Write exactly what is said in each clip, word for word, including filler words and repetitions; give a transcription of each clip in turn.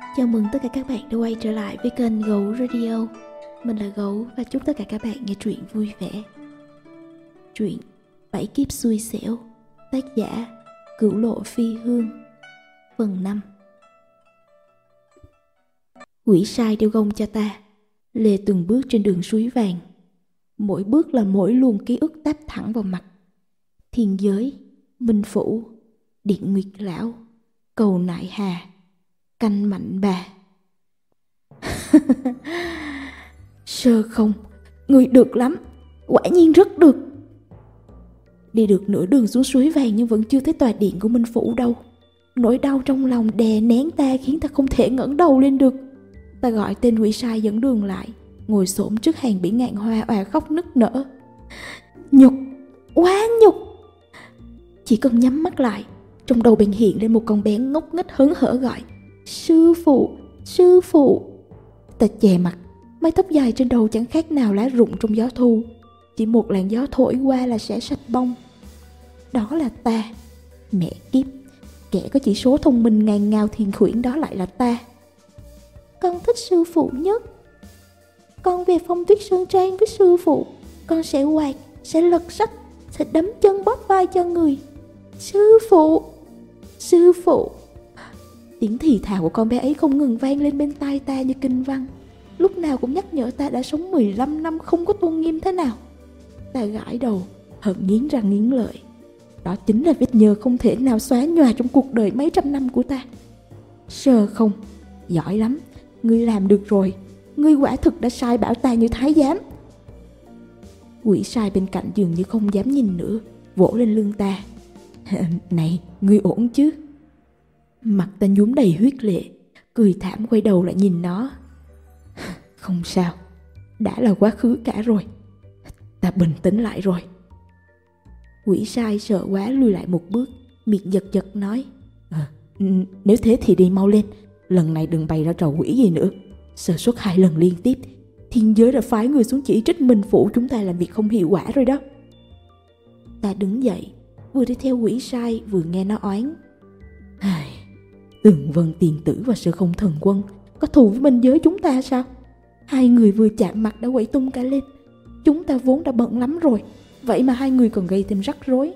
Chào mừng tất cả các bạn đã quay trở lại với kênh Gấu Radio. Mình là Gấu và chúc tất cả các bạn nghe truyện vui vẻ. Truyện Bảy Kiếp Xui Xẻo, tác giả Cửu Lộ Phi Hương, phần năm. Quỷ sai đeo gông cho ta, lê từng bước trên đường suối vàng. Mỗi bước là mỗi luồng ký ức táp thẳng vào mặt. Thiên giới, Minh Phủ, Điện Nguyệt Lão, Cầu Nại Hà, Canh Mạnh Bà. Sơ Không, người được lắm, quả nhiên rất được. Đi được nửa đường xuống suối vàng nhưng vẫn chưa thấy tòa điện của Minh Phủ đâu. Nỗi đau trong lòng đè nén ta khiến ta không thể ngẩng đầu lên được. Ta gọi tên quỷ sai dẫn đường lại, ngồi xổm trước hàng bỉ ngạn hoa òa khóc nức nở. Nhục, quá nhục. Chỉ cần nhắm mắt lại, trong đầu bèn hiện lên một con bé ngốc nghếch hớn hở gọi: Sư phụ, sư phụ. Ta che mặt, mái tóc dài trên đầu chẳng khác nào lá rụng trong gió thu. Chỉ một làn gió thổi qua là sẽ sạch bông. Đó là ta. Mẹ kiếp, kẻ có chỉ số thông minh ngàn ngào thiền khuyển đó lại là ta. Con thích sư phụ nhất. Con về Phong Tuyết Sơn Trang với sư phụ. Con sẽ quạt, sẽ lật sách, sẽ đấm chân bóp vai cho người. Sư phụ, sư phụ. Tiếng thì thào của con bé ấy không ngừng vang lên bên tai ta như kinh văn, lúc nào cũng nhắc nhở ta đã sống mười lăm năm không có tôn nghiêm thế nào. Ta gãi đầu, hận nghiến răng nghiến lợi. Đó chính là vết nhơ không thể nào xóa nhòa trong cuộc đời mấy trăm năm của ta. Sơ Không, giỏi lắm, ngươi làm được rồi. Ngươi quả thực đã sai bảo ta như thái giám. Quỷ sai bên cạnh dường như không dám nhìn nữa, vỗ lên lưng ta. Này, ngươi ổn chứ? Mặt ta nhuốm đầy huyết lệ, cười thảm quay đầu lại nhìn nó. Không sao, đã là quá khứ cả rồi. Ta bình tĩnh lại rồi. Quỷ sai sợ quá lùi lại một bước, miệng giật giật nói: à, nếu thế thì đi mau lên, lần này đừng bày ra trò quỷ gì nữa. Sơ suất hai lần liên tiếp, thiên giới đã phái người xuống chỉ trích Minh Phủ chúng ta làm việc không hiệu quả rồi đó. Ta đứng dậy, vừa đi theo quỷ sai vừa nghe nó oán: Tường Vân Tiền Tử và Sơ Không Thần Quân có thù với Minh Giới chúng ta sao? Hai người vừa chạm mặt đã quậy tung cả lên. Chúng ta vốn đã bận lắm rồi, vậy mà hai người còn gây thêm rắc rối.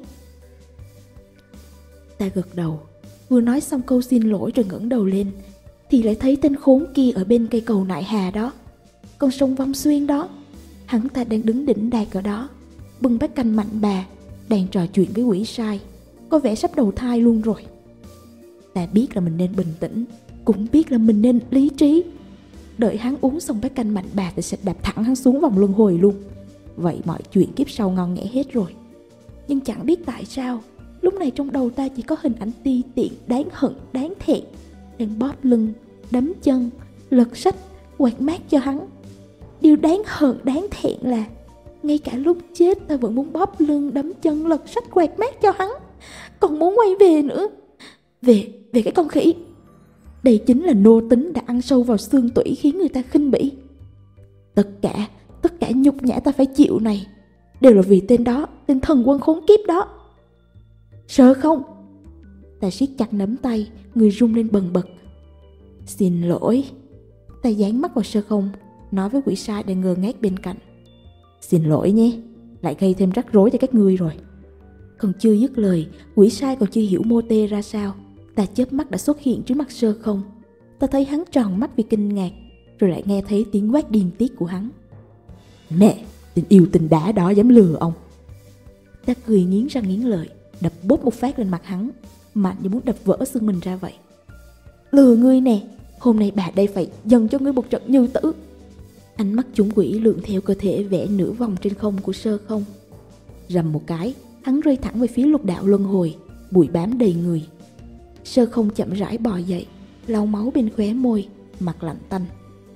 Ta gật đầu, vừa nói xong câu xin lỗi rồi ngẩng đầu lên, thì lại thấy tên khốn kia ở bên cây cầu Nại Hà đó, con sông Vong Xuyên đó. Hắn ta đang đứng đỉnh đạc ở đó, bưng bát canh Mạnh Bà, đang trò chuyện với quỷ sai, có vẻ sắp đầu thai luôn rồi. Ta biết là mình nên bình tĩnh, cũng biết là mình nên lý trí. Đợi hắn uống xong bát canh Mạnh Bà thì sẽ đạp thẳng hắn xuống vòng luân hồi luôn. Vậy mọi chuyện kiếp sau ngon nghẻ hết rồi. Nhưng chẳng biết tại sao, lúc này trong đầu ta chỉ có hình ảnh ti tiện, đáng hận, đáng thẹn, đang bóp lưng, đấm chân, lật sách, quạt mát cho hắn. Điều đáng hận, đáng thẹn là ngay cả lúc chết ta vẫn muốn bóp lưng, đấm chân, lật sách, quạt mát cho hắn. Còn muốn quay về nữa. Về, về cái con khỉ. Đây chính là nô tính đã ăn sâu vào xương tủy khiến người ta khinh bỉ. Tất cả, tất cả nhục nhã ta phải chịu này đều là vì tên đó, tên thần quân khốn kiếp đó. Sợ không? Ta siết chặt nắm tay, người run lên bần bật. Xin lỗi. Ta dán mắt vào Sơ Không, nói với quỷ sai đang ngơ ngác bên cạnh. Xin lỗi nhé, lại gây thêm rắc rối cho các ngươi rồi. Còn chưa dứt lời, quỷ sai còn chưa hiểu mô tê ra sao, ta chớp mắt đã xuất hiện trước mặt Sơ Không. Ta thấy hắn tròn mắt vì kinh ngạc, rồi lại nghe thấy tiếng quát điên tiết của hắn. Mẹ, tình yêu tình đã đó dám lừa ông. Ta cười nghiến răng nghiến lợi, đập bốp một phát lên mặt hắn, mạnh như muốn đập vỡ xương mình ra vậy. Lừa ngươi nè, hôm nay bà đây phải dâng cho ngươi một trận như tử. Ánh mắt chúng quỷ lượn theo cơ thể vẽ nửa vòng trên không của Sơ Không. Rầm một cái, hắn rơi thẳng về phía lục đạo luân hồi, bụi bám đầy người. Sơ Không chậm rãi bò dậy, lau máu bên khóe môi, mặt lạnh tanh.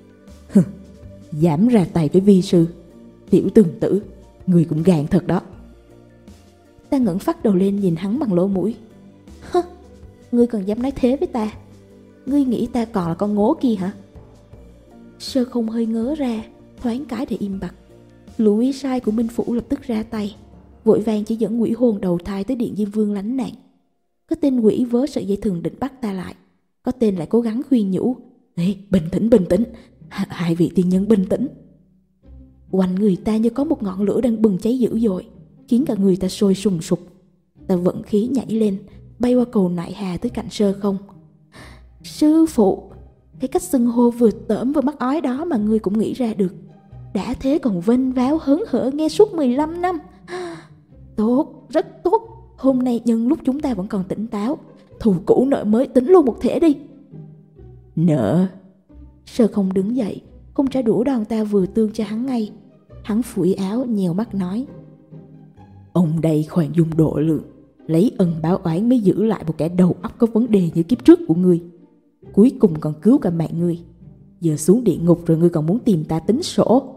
Dám ra tay với vi sư, tiểu tường tử, người cũng gàn thật đó. Ta ngẩng phát đầu lên nhìn hắn bằng lỗ mũi. Hơ, ngươi còn dám nói thế với ta? Ngươi nghĩ ta còn là con ngố kia hả? Sơ Không hơi ngớ ra, thoáng cái để im bặt. Lũ quỷ sai của Minh Phủ lập tức ra tay, vội vàng chỉ dẫn quỷ hồn đầu thai tới điện Diêm Vương lánh nạn. Có tên quỷ vớ sợi dây thừng định bắt ta lại, có tên lại cố gắng khuyên nhủ, Ê, bình tĩnh, bình tĩnh. H- hai vị tiên nhân bình tĩnh. Quanh người ta như có một ngọn lửa đang bừng cháy dữ dội, khiến cả người ta sôi sùng sục. Ta vận khí nhảy lên, bay qua cầu nại hà tới cạnh Sơ Không. Sư phụ, cái cách xưng hô vừa tởm vừa mắc ói đó mà ngươi cũng nghĩ ra được. Đã thế còn vênh váo hớn hở nghe suốt mười lăm năm. Tốt, rất tốt. Hôm nay nhân lúc chúng ta vẫn còn tỉnh táo, thù cũ nợ mới tính luôn một thể đi. Nợ? Sơ Không đứng dậy, không trả đũa đòn ta vừa tương cho hắn ngay. Hắn phủi áo nhèo mắt nói: Ông đây khoan dung độ lượng, lấy ân báo oán mới giữ lại một kẻ đầu óc có vấn đề như kiếp trước của ngươi. Cuối cùng còn cứu cả mạng ngươi. Giờ xuống địa ngục rồi ngươi còn muốn tìm ta tính sổ.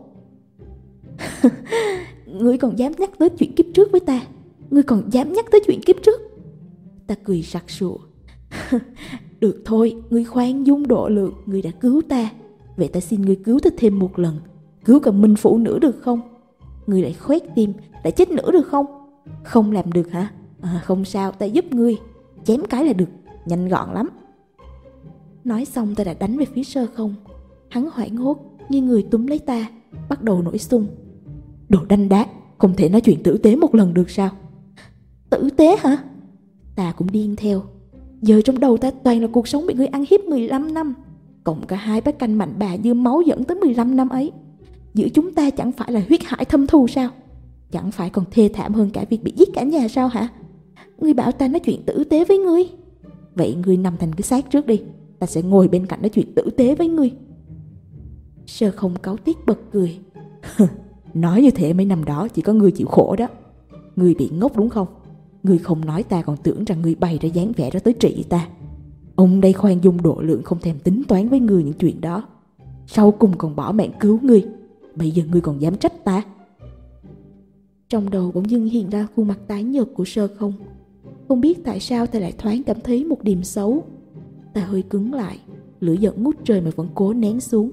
Ngươi còn dám nhắc tới chuyện kiếp trước với ta? Ngươi còn dám nhắc tới chuyện kiếp trước? Ta cười sặc sụa. Được thôi, ngươi khoan dung độ lượng, ngươi đã cứu ta. Vậy ta xin ngươi cứu ta thêm một lần, cứu cả Minh Phủ nữa được không? Ngươi lại khoét tim, lại chết nữa được không? Không làm được hả? À, không sao, ta giúp ngươi. Chém cái là được, nhanh gọn lắm. Nói xong ta đã đánh về phía Sơ Không. Hắn hoảng hốt, như người túm lấy ta, bắt đầu nổi xung. Đồ đanh đá, không thể nói chuyện tử tế một lần được sao? Tử tế hả? Ta cũng điên theo. Giờ trong đầu ta toàn là cuộc sống bị ngươi ăn hiếp mười lăm năm, cộng cả hai bát canh mạnh bà như máu dẫn tới mười lăm năm ấy. Giữa chúng ta chẳng phải là huyết hải thâm thù sao? Chẳng phải còn thê thảm hơn cả việc bị giết cả nhà sao hả? Ngươi bảo ta nói chuyện tử tế với ngươi. Vậy ngươi nằm thành cái xác trước đi, ta sẽ ngồi bên cạnh nói chuyện tử tế với ngươi. Sơ Không cáu tiết bật cười. Nói như thế mấy năm đó chỉ có ngươi chịu khổ đó. Ngươi bị ngốc đúng không? Ngươi không nói ta còn tưởng rằng ngươi bày ra dáng vẻ đó tới trị ta. Ông đây khoan dung độ lượng không thèm tính toán với ngươi những chuyện đó. Sau cùng còn bỏ mạng cứu ngươi. Bây giờ ngươi còn dám trách ta? Trong đầu bỗng dưng hiện ra khuôn mặt tái nhợt của Sơ Không. Không biết tại sao ta lại thoáng cảm thấy một điềm xấu. Ta hơi cứng lại, lửa giận ngút trời mà vẫn cố nén xuống.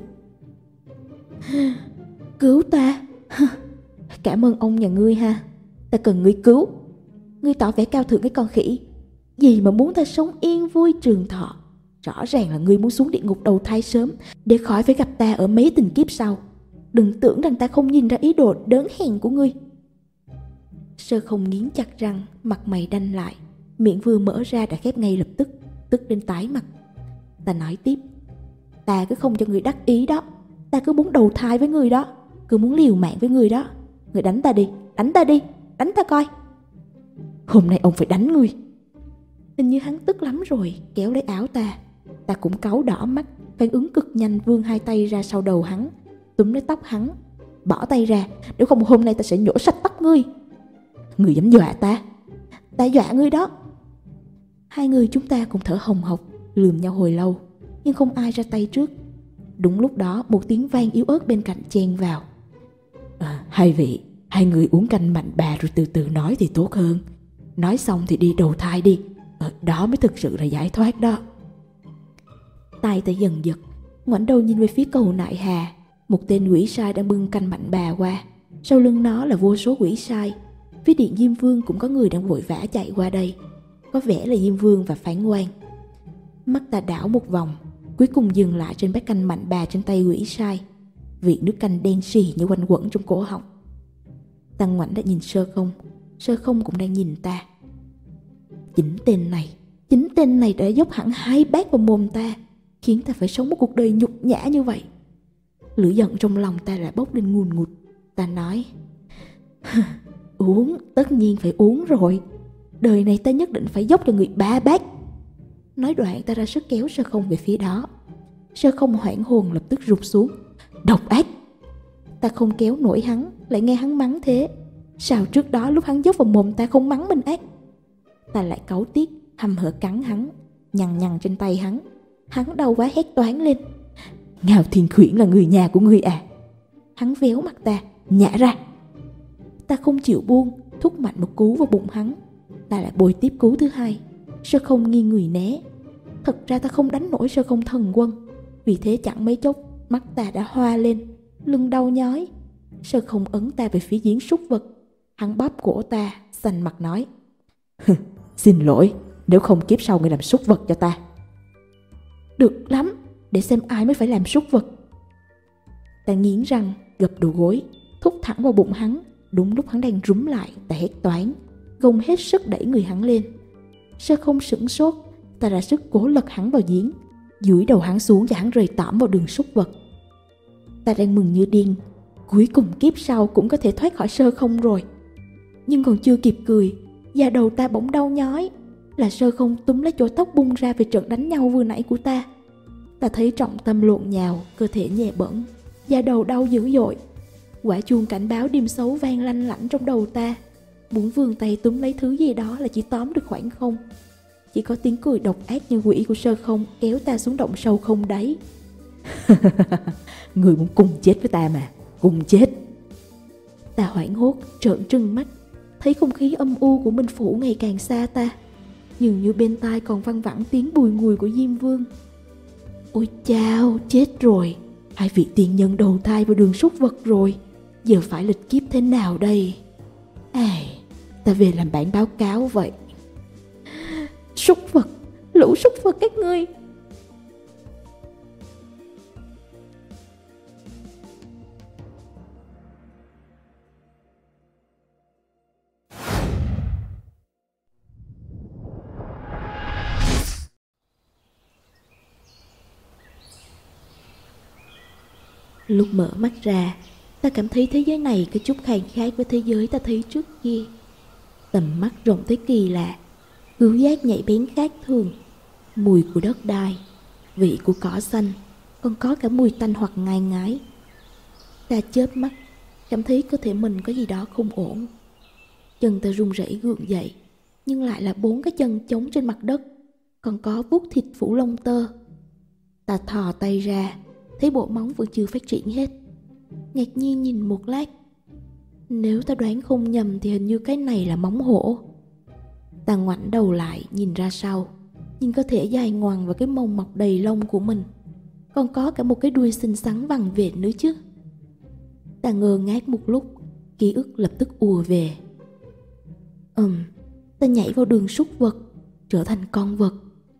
Cứu ta? Cảm ơn ông nhà ngươi ha. Ta cần ngươi cứu. Ngươi tỏ vẻ cao thượng cái con khỉ. Gì mà muốn ta sống yên vui trường thọ? Rõ ràng là ngươi muốn xuống địa ngục đầu thai sớm, để khỏi phải gặp ta ở mấy tình kiếp sau. Đừng tưởng rằng ta không nhìn ra ý đồ đớn hèn của ngươi. Sơ Không nghiến chặt răng, mặt mày đanh lại, miệng vừa mở ra đã khép ngay lập tức, tức đến tái mặt. Ta nói tiếp: Ta cứ không cho người đắc ý đó. Ta cứ muốn đầu thai với người đó, cứ muốn liều mạng với người đó. Người đánh ta đi, đánh ta đi, đánh ta coi. Hôm nay ông phải đánh người. Hình như hắn tức lắm rồi, kéo lấy áo ta. Ta cũng cáu đỏ mắt, phản ứng cực nhanh, vươn hai tay ra sau đầu hắn, túm lấy tóc hắn. Bỏ tay ra, nếu không hôm nay ta sẽ nhổ sạch tóc ngươi. Người dám dọa ta? Ta dọa ngươi đó. Hai người chúng ta cùng thở hồng hộc, lườm nhau hồi lâu, nhưng không ai ra tay trước. Đúng lúc đó một tiếng vang yếu ớt bên cạnh chen vào. À, hai vị, hai người uống canh mạnh bà rồi từ từ nói thì tốt hơn. Nói xong thì đi đầu thai đi, à, đó mới thực sự là giải thoát đó. Tai ta dần giật, ngoảnh đầu nhìn về phía cầu nại hà. Một tên quỷ sai đang bưng canh mạnh bà qua. Sau lưng nó là vô số quỷ sai. Phía điện Diêm Vương cũng có người đang vội vã chạy qua đây. Có vẻ là Diêm Vương và Phán Quan. Mắt ta đảo một vòng, cuối cùng dừng lại trên bát canh mạnh bà trên tay quỷ sai. Vị nước canh đen sì như quanh quẩn trong cổ họng. Ta ngoảnh đã nhìn Sơ Không. Sơ Không cũng đang nhìn ta. Chính tên này Chính tên này đã dốc hẳn hai bát vào mồm ta, khiến ta phải sống một cuộc đời nhục nhã như vậy. Lửa giận trong lòng ta lại bốc lên ngùn ngụt. Ta nói: Uống, tất nhiên phải uống rồi. Đời này ta nhất định phải dốc cho người ba bát. Nói đoạn ta ra sức kéo Sơ Không về phía đó. Sơ Không hoảng hồn lập tức rụt xuống. Độc ác! Ta không kéo nổi hắn, lại nghe hắn mắng thế. Sao trước đó lúc hắn dốc vào mồm ta không mắng mình ác? Ta lại cáu tiết, hăm hở cắn hắn, nhằn nhằn trên tay hắn. Hắn đau quá hét toáng lên: Ngao Thiên Khuyển là người nhà của ngươi à? Hắn véo mặt ta: Nhả ra! Ta không chịu buông, thúc mạnh một cú vào bụng hắn. Ta lại bồi tiếp cú thứ hai. Sơ Không nghiêng người né. Thật ra ta không đánh nổi Sơ Không thần quân. Vì thế chẳng mấy chốc mắt ta đã hoa lên, lưng đau nhói. Sơ Không ấn ta về phía giếng súc vật. Hắn bóp cổ ta, xanh mặt nói: Xin lỗi, nếu không kiếp sau ngươi làm súc vật cho ta. Được lắm, để xem ai mới phải làm súc vật. Ta nghiến răng, gập đầu gối, thúc thẳng vào bụng hắn. Đúng lúc hắn đang rúm lại, ta hét toáng, gồng hết sức đẩy người hắn lên. Sơ Không sửng sốt, ta ra sức cố lật hắn vào giếng, duỗi đầu hắn xuống cho hắn rơi tõm vào đường súc vật. Ta đang mừng như điên, cuối cùng kiếp sau cũng có thể thoát khỏi Sơ Không rồi. Nhưng còn chưa kịp cười, da đầu ta bỗng đau nhói, là Sơ Không túm lấy chỗ tóc bung ra về trận đánh nhau vừa nãy của ta. Ta thấy trọng tâm lộn nhào, cơ thể nhẹ bẫng, da đầu đau dữ dội. Quả chuông cảnh báo đêm xấu vang lanh lảnh trong đầu ta. Muốn vươn tay túm lấy thứ gì đó là chỉ tóm được khoảng không. Chỉ có tiếng cười độc ác như quỷ của Sơ Không kéo ta xuống động sâu không đáy. Người muốn cùng chết với ta mà, cùng chết. Ta hoảng hốt, trợn trừng mắt, thấy không khí âm u của Minh Phủ ngày càng xa ta. Dường như bên tai còn văng vẳng tiếng bùi ngùi của Diêm Vương. Ôi chao, chết rồi. Hai vị tiền nhân đầu thai vào đường súc vật rồi. Giờ phải lịch kiếp thế nào đây? Ai, ta về làm bản báo cáo vậy. Súc vật, lũ súc vật các ngươi. Lúc mở mắt ra, ta cảm thấy thế giới này có chút khác khác với thế giới ta thấy trước kia. Tầm mắt rộng tới kỳ lạ, khứu giác nhạy bén khác thường, mùi của đất đai, vị của cỏ xanh, còn có cả mùi tanh hoặc ngai ngái. Ta chớp mắt, cảm thấy cơ thể mình có gì đó không ổn. Chân ta run rẩy gượng dậy, nhưng lại là bốn cái chân chống trên mặt đất, còn có vuốt thịt phủ lông tơ. Ta thò tay ra, thấy bộ móng vẫn chưa phát triển hết. Ngạc nhiên nhìn một lát, nếu ta đoán không nhầm thì hình như cái này là móng hổ. Ta ngoảnh đầu lại nhìn ra sau, nhìn cơ thể dài ngoằng và cái mông mọc đầy lông của mình, còn có cả một cái đuôi xinh xắn vằn vện nữa chứ. Ta ngơ ngác một lúc, ký ức lập tức ùa về. Ừm, ta nhảy vào đường súc vật, trở thành con vật.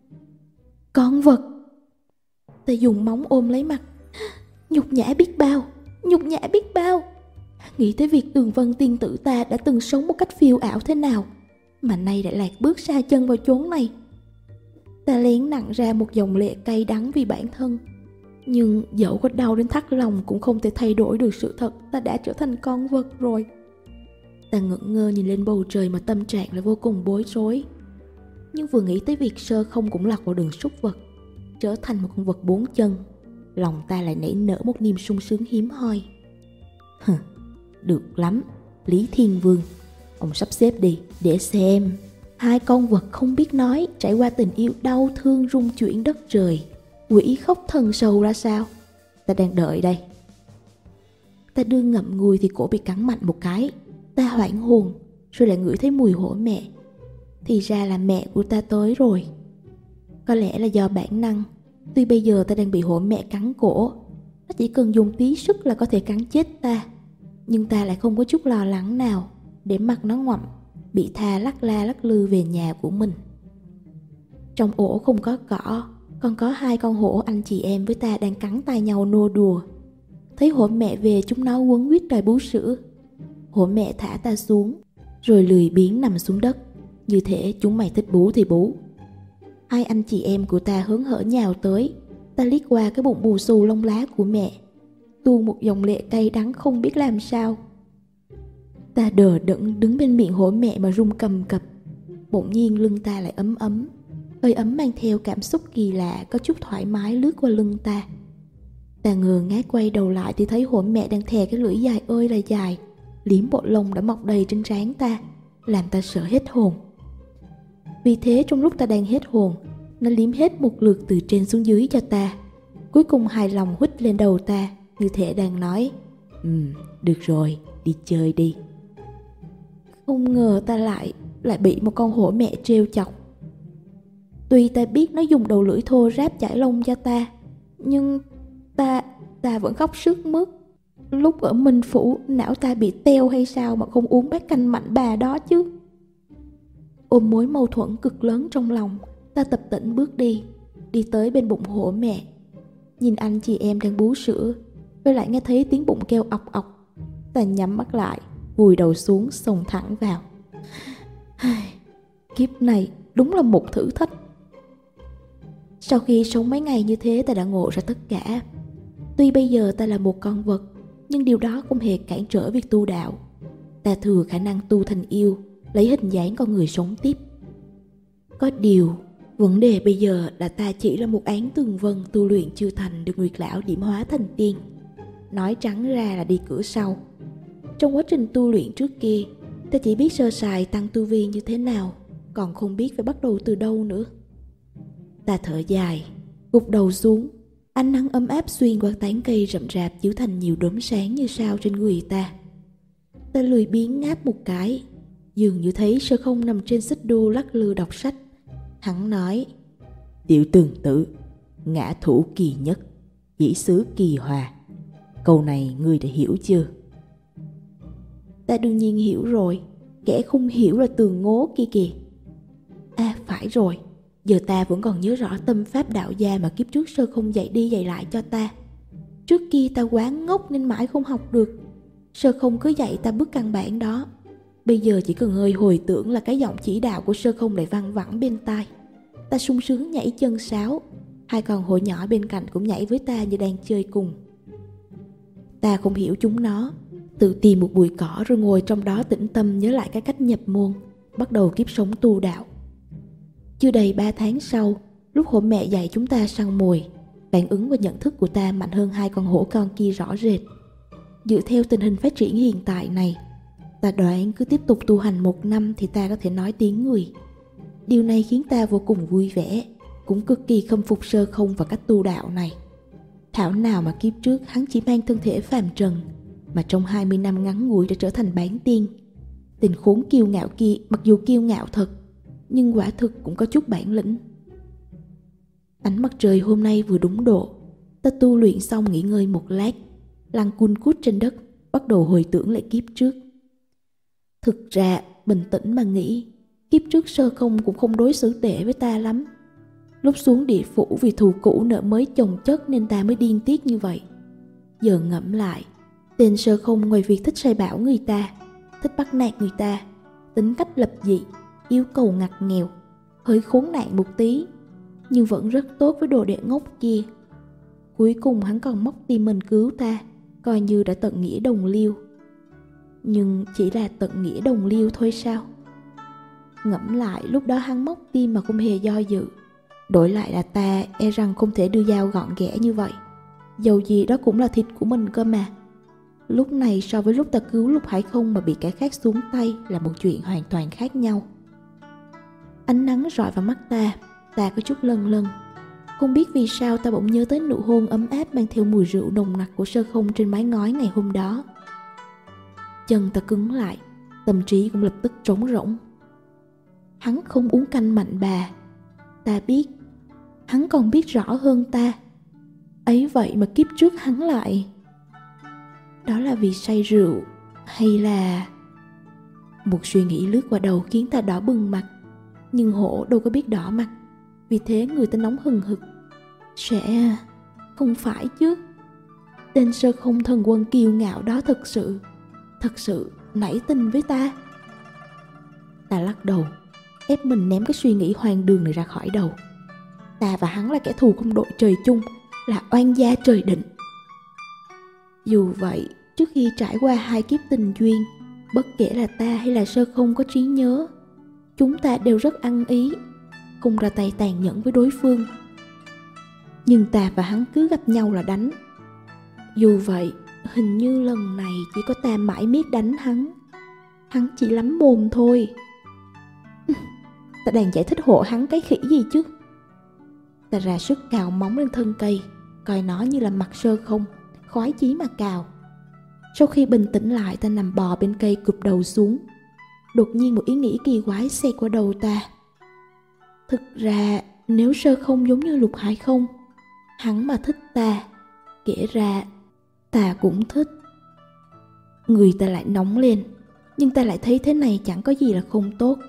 Con vật! Ta dùng móng ôm lấy mặt. Nhục nhã biết bao, nhục nhã biết bao. Nghĩ tới việc Tường Vân tiên tử ta đã từng sống một cách phiêu ảo thế nào, mà nay lại lạc bước xa chân vào chốn này. Ta lén nặng ra một dòng lệ cay đắng vì bản thân, nhưng dẫu có đau đến thắt lòng cũng không thể thay đổi được sự thật ta đã trở thành con vật rồi. Ta ngẩn ngơ nhìn lên bầu trời mà tâm trạng là vô cùng bối rối. Nhưng vừa nghĩ tới việc Sơ Không cũng lọt vào đường súc vật, trở thành một con vật bốn chân, lòng ta lại nảy nở một niềm sung sướng hiếm hoi. Hừ, được lắm, Lý Thiên Vương, ông sắp xếp đi để xem hai con vật không biết nói trải qua tình yêu đau thương rung chuyển đất trời, quỷ khóc thần sầu ra sao. Ta đang đợi đây. Ta đương ngậm ngùi thì cổ bị cắn mạnh một cái. Ta hoảng hồn, rồi lại ngửi thấy mùi hổ mẹ. Thì ra là mẹ của ta tới rồi. Có lẽ là do bản năng, tuy bây giờ ta đang bị hổ mẹ cắn cổ, nó chỉ cần dùng tí sức là có thể cắn chết ta. Nhưng ta lại không có chút lo lắng nào, để mặc nó ngoậm, bị tha lắc la lắc lư về nhà của mình. Trong ổ không có cỏ, còn có hai con hổ anh chị em với ta đang cắn tay nhau nô đùa. Thấy hổ mẹ về, chúng nó quấn quýt đòi bú sữa. Hổ mẹ thả ta xuống, rồi lười biếng nằm xuống đất, như thể chúng mày thích bú thì bú. Hai anh chị em của ta hớn hở nhào tới. Ta liếc qua cái bụng bù xù lông lá của mẹ, tuôn một dòng lệ cay đắng không biết làm sao. Ta đờ đẫn đứng bên miệng hổ mẹ mà run cầm cập. Bỗng nhiên lưng ta lại ấm ấm, hơi ấm mang theo cảm xúc kỳ lạ, có chút thoải mái lướt qua lưng ta. Ta ngơ ngác quay đầu lại thì thấy hổ mẹ đang thè cái lưỡi dài ơi là dài, liếm bộ lông đã mọc đầy trên trán ta, làm ta sợ hết hồn. Vì thế trong lúc ta đang hết hồn, nó liếm hết một lượt từ trên xuống dưới cho ta, cuối cùng hài lòng huých lên đầu ta, như thể đang nói: Ừ, được rồi, đi chơi đi. Không ngờ ta lại lại bị một con hổ mẹ trêu chọc. Tuy ta biết nó dùng đầu lưỡi thô ráp chải lông cho ta, nhưng ta ta vẫn khóc sướt mướt. Lúc ở Minh Phủ, não ta bị teo hay sao mà không uống bát canh mạnh bà đó chứ. Ôm mối mâu thuẫn cực lớn trong lòng, ta tập tễnh bước đi, đi tới bên bụng hổ mẹ. Nhìn anh chị em đang bú sữa, rồi lại nghe thấy tiếng bụng kêu ọc ọc. Ta nhắm mắt lại, vùi đầu xuống xông thẳng vào. Kiếp này đúng là một thử thách. Sau khi sống mấy ngày như thế, ta đã ngộ ra tất cả. Tuy bây giờ ta là một con vật, nhưng điều đó không hề cản trở việc tu đạo. Ta thừa khả năng tu thành yêu, lấy hình dáng con người sống tiếp. Có điều, vấn đề bây giờ là ta chỉ là một án tường vân tu luyện chưa thành được Nguyệt Lão điểm hóa thành tiên. Nói trắng ra là đi cửa sau. Trong quá trình tu luyện trước kia, ta chỉ biết sơ sài tăng tu vi như thế nào, còn không biết phải bắt đầu từ đâu nữa. Ta thở dài, gục đầu xuống. Ánh nắng ấm áp xuyên qua tán cây rậm rạp chiếu thành nhiều đốm sáng như sao trên người ta. Ta lười biếng ngáp một cái, dường như thấy Sơ Không nằm trên xích đu lắc lư đọc sách. Hắn nói: Tiểu Tường Tử, ngã thủ kỳ nhất, dĩ xứ kỳ hòa. Câu này ngươi đã hiểu chưa? Ta đương nhiên hiểu rồi, kẻ không hiểu là Tường Ngố kia kìa. À phải rồi, giờ ta vẫn còn nhớ rõ tâm pháp đạo gia mà kiếp trước Sơ Không dạy đi dạy lại cho ta. Trước kia ta quá ngốc nên mãi không học được. Sơ Không cứ dạy ta bước căn bản đó. Bây giờ chỉ cần hơi hồi tưởng là cái giọng chỉ đạo của Sơ Không lại văng vẳng bên tai. Ta sung sướng nhảy chân sáo. Hai con hổ nhỏ bên cạnh cũng nhảy với ta như đang chơi cùng. Ta không hiểu chúng nó, tự tìm một bụi cỏ rồi ngồi trong đó tĩnh tâm nhớ lại cái cách nhập môn, bắt đầu kiếp sống tu đạo. Chưa đầy ba tháng sau, lúc hổ mẹ dạy chúng ta săn mồi, phản ứng và nhận thức của ta mạnh hơn hai con hổ con kia rõ rệt. Dựa theo tình hình phát triển hiện tại này, ta đoán cứ tiếp tục tu hành một năm thì ta có thể nói tiếng người. Điều này khiến ta vô cùng vui vẻ, cũng cực kỳ khâm phục Sơ Không và cách tu đạo này. Thảo nào mà kiếp trước hắn chỉ mang thân thể phàm trần, mà trong hai mươi năm ngắn ngủi đã trở thành bán tiên. Tình khốn kiêu ngạo kia mặc dù kiêu ngạo thật, nhưng quả thực cũng có chút bản lĩnh. Ánh mặt trời hôm nay vừa đúng độ. Ta tu luyện xong nghỉ ngơi một lát, lăn cun cút trên đất, bắt đầu hồi tưởng lại kiếp trước. Thực ra bình tĩnh mà nghĩ, kiếp trước Sơ Không cũng không đối xử tệ với ta lắm. Lúc xuống địa phủ vì thù cũ nợ mới chồng chất nên ta mới điên tiết như vậy. Giờ ngẫm lại, tên Sơ Không ngoài việc thích sai bảo người ta, thích bắt nạt người ta, tính cách lập dị, yêu cầu ngặt nghèo, hơi khốn nạn một tí, nhưng vẫn rất tốt với đồ đệ ngốc kia. Cuối cùng hắn còn móc tim mình cứu ta, coi như đã tận nghĩa đồng liêu. Nhưng chỉ là tận nghĩa đồng liêu thôi sao? Ngẫm lại lúc đó hắn móc tim mà không hề do dự. Đổi lại là ta e rằng không thể đưa dao gọn ghẽ như vậy. Dầu gì đó cũng là thịt của mình cơ mà. Lúc này so với lúc ta cứu Lục Hải Không mà bị kẻ khác xuống tay là một chuyện hoàn toàn khác nhau. Ánh nắng rọi vào mắt ta, ta có chút lâng lâng. Không biết vì sao ta bỗng nhớ tới nụ hôn ấm áp mang theo mùi rượu nồng nặc của Sơ Không trên mái ngói ngày hôm đó. Chân ta cứng lại, tâm trí cũng lập tức trống rỗng. Hắn không uống canh mạnh bà. Ta biết, hắn còn biết rõ hơn ta. Ấy vậy mà kiếp trước hắn lại... Đó là vì say rượu, hay là... Một suy nghĩ lướt qua đầu khiến ta đỏ bừng mặt. Nhưng hổ đâu có biết đỏ mặt, vì thế người ta nóng hừng hực. Sẽ... không phải chứ. Tên Sơ Không thần quân kiêu ngạo đó thật sự, thật sự nảy tình với ta. Ta lắc đầu, ép mình ném cái suy nghĩ hoang đường này ra khỏi đầu. Ta và hắn là kẻ thù không đội trời chung, là oan gia trời định. Dù vậy, trước khi trải qua hai kiếp tình duyên, bất kể là ta hay là Sơ Không có trí nhớ, chúng ta đều rất ăn ý, không ra tay tàn nhẫn với đối phương. Nhưng ta và hắn cứ gặp nhau là đánh. Dù vậy, hình như lần này chỉ có ta mãi miết đánh hắn. Hắn chỉ lắm mồm thôi. Ta đang giải thích hộ hắn cái khỉ gì chứ. Ta ra sức cào móng lên thân cây, coi nó như là mặt Sơ Không, khoái chí mà cào. Sau khi bình tĩnh lại, ta nằm bò bên cây cụp đầu xuống. Đột nhiên một ý nghĩ kỳ quái xẹt qua đầu ta. Thực ra nếu Sơ Không giống như Lục Hải Không, hắn mà thích ta, kể ra ta cũng thích. Người ta lại nóng lên, nhưng ta lại thấy thế này chẳng có gì là không tốt.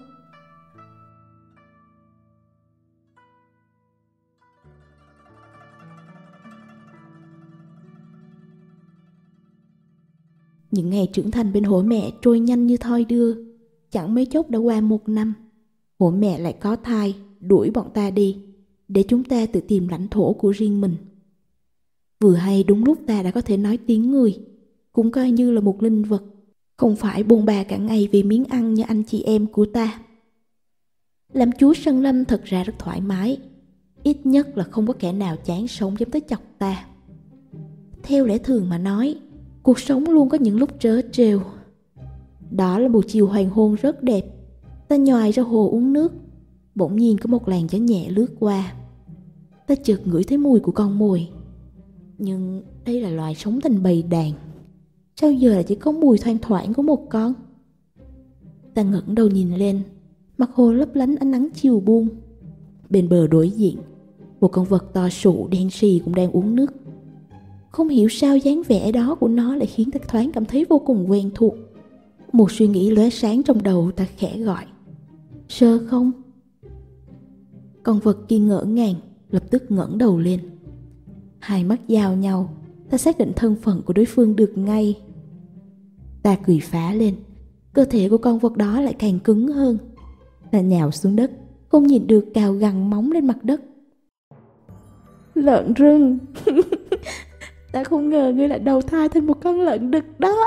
Những ngày trưởng thành bên hổ mẹ trôi nhanh như thoi đưa. Chẳng mấy chốc đã qua một năm. Hổ mẹ lại có thai, đuổi bọn ta đi, để chúng ta tự tìm lãnh thổ của riêng mình. Vừa hay đúng lúc ta đã có thể nói tiếng người, cũng coi như là một linh vật, không phải bôn ba cả ngày vì miếng ăn như anh chị em của ta. Làm chúa Sơn Lâm thật ra rất thoải mái, ít nhất là không có kẻ nào chán sống dám tới chọc ta. Theo lẽ thường mà nói, cuộc sống luôn có những lúc trớ trêu. Đó là một chiều hoàng hôn rất đẹp. Ta nhoài ra hồ uống nước. Bỗng nhiên có một làn gió nhẹ lướt qua. Ta chợt ngửi thấy mùi của con mồi. Nhưng đây là loài sống thành bầy đàn, sao giờ lại chỉ có mùi thoang thoảng của một con? Ta ngẩng đầu nhìn lên. Mặt hồ lấp lánh ánh nắng chiều buông. Bên bờ đối diện, một con vật to sụ đen xì cũng đang uống nước. Không hiểu sao dáng vẻ đó của nó lại khiến ta thoáng cảm thấy vô cùng quen thuộc. Một suy nghĩ lóe sáng trong đầu, ta khẽ gọi: Sơ Không. Con vật kia ngỡ ngàng, lập tức ngẩng đầu lên. Hai mắt giao nhau, ta xác định thân phận của đối phương được ngay. Ta cười phá lên, cơ thể của con vật đó lại càng cứng hơn. Ta nhào xuống đất, không nhìn được cào gằn móng lên mặt đất. Lợn rừng. Ta không ngờ ngươi lại đầu thai thành một con lợn đực đó.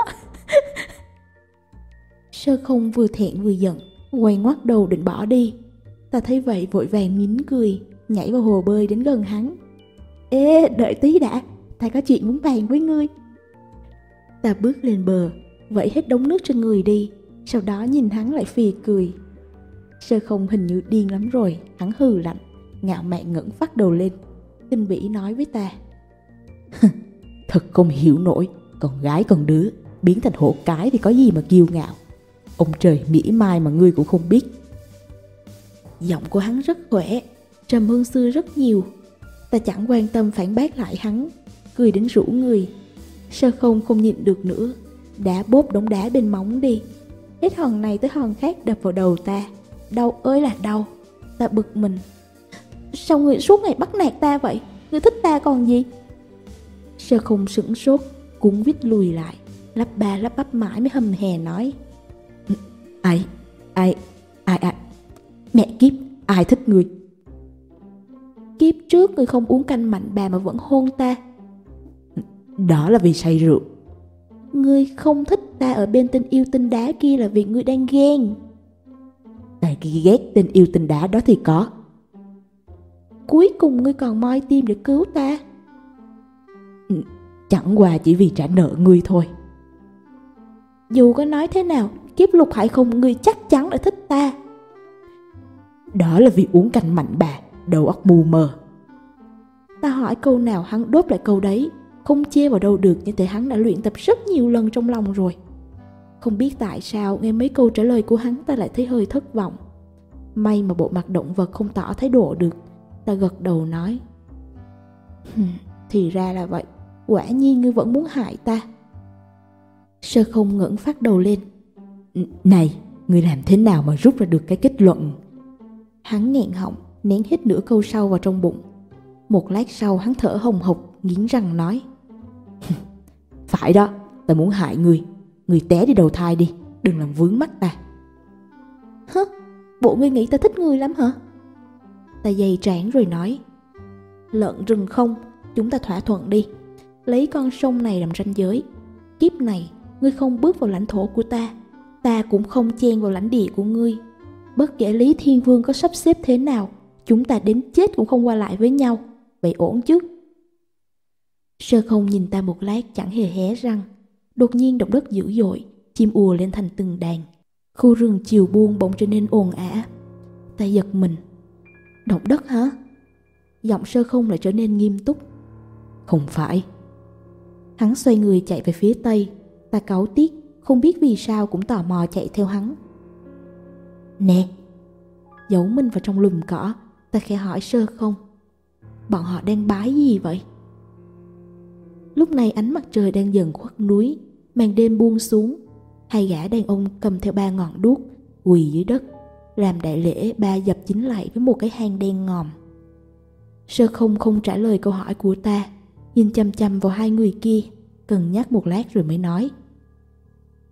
Sơ Không vừa thẹn vừa giận, quay ngoắt đầu định bỏ đi. Ta thấy vậy vội vàng mỉm cười, nhảy vào hồ bơi đến gần hắn. Ê, đợi tí đã, ta có chuyện muốn bàn với ngươi. Ta bước lên bờ, vẫy hết đống nước trên người đi, sau đó nhìn hắn lại phì cười. Sơ Không hình như điên lắm rồi, hắn hừ lạnh, ngạo mạn ngẩng phát đầu lên, khinh bỉ nói với ta: Thật không hiểu nổi, con gái con đứa biến thành hổ cái thì có gì mà kiêu ngạo. Ông trời mỉa mai mà ngươi cũng không biết. Giọng của hắn rất khỏe, trầm hơn xưa rất nhiều. Ta chẳng quan tâm phản bác lại hắn, cười đến rũ người. Sơ Không không nhịn được nữa, đá bốp đống đá bên móng đi. Hết hòn này tới hòn khác đập vào đầu ta. Đau ơi là đau. Ta bực mình. Sao ngươi suốt ngày bắt nạt ta vậy? Ngươi thích ta còn gì? Sơ Không sửng sốt, cuốn vít lùi lại, lắp ba lắp bắp mãi mới hầm hè nói: Ai, ai, ai, ai, mẹ kiếp, ai thích ngươi? Kiếp trước ngươi không uống canh mạnh bà mà vẫn hôn ta. Đó là vì say rượu. Ngươi không thích ta ở bên tên yêu tinh đá kia là vì ngươi đang ghen. Ta ghét tên yêu tinh đá đó thì có. Cuối cùng ngươi còn moi tim để cứu ta. Chẳng qua chỉ vì trả nợ ngươi thôi. Dù có nói thế nào, kiếp lục hải không ngươi chắc chắn đã thích ta. Đó là vì uống canh mạnh bà, đầu óc mù mờ. Ta hỏi câu nào hắn đốt lại câu đấy, không chê vào đâu được, như thể hắn đã luyện tập rất nhiều lần trong lòng rồi. Không biết tại sao nghe mấy câu trả lời của hắn ta lại thấy hơi thất vọng. May mà bộ mặt động vật không tỏ thái độ được. Ta gật đầu nói: Thì ra là vậy, quả nhiên ngươi vẫn muốn hại ta. Sơ Không ngẩng phát đầu lên. Này, ngươi làm thế nào mà rút ra được cái kết luận? Hắn nghẹn họng, nén hết nửa câu sau vào trong bụng. Một lát sau hắn thở hồng hộc, nghiến răng nói: Phải đó, ta muốn hại ngươi. Ngươi té đi đầu thai đi, đừng làm vướng mắt ta. Hả? Bộ ngươi nghĩ ta thích ngươi lắm hả? Ta dày trán rồi nói: Lợn rừng không, chúng ta thỏa thuận đi. Lấy con sông này làm ranh giới. Kiếp này ngươi không bước vào lãnh thổ của ta, ta cũng không chen vào lãnh địa của ngươi. Bất kể Lý Thiên Vương có sắp xếp thế nào, chúng ta đến chết cũng không qua lại với nhau. Vậy ổn chứ? Sơ Không nhìn ta một lát chẳng hề hé răng. Đột nhiên động đất dữ dội, chim ùa lên thành từng đàn. Khu rừng chiều buông bỗng trở nên ồn ào. Ta giật mình. Động đất hả? Giọng Sơ Không lại trở nên nghiêm túc. Không phải. Hắn xoay người chạy về phía tây. Ta cáu tiếc, không biết vì sao cũng tò mò chạy theo hắn. Nè! Giấu mình vào trong lùm cỏ, ta khẽ hỏi Sơ Không: Bọn họ đang bái gì vậy? Lúc này ánh mặt trời đang dần khuất núi, màn đêm buông xuống. Hai gã đàn ông cầm theo ba ngọn đuốc, quỳ dưới đất, làm đại lễ ba dập chính lại với một cái hang đen ngòm. Sơ Không không trả lời câu hỏi của ta, nhìn chăm chăm vào hai người kia, cân nhắc một lát rồi mới nói: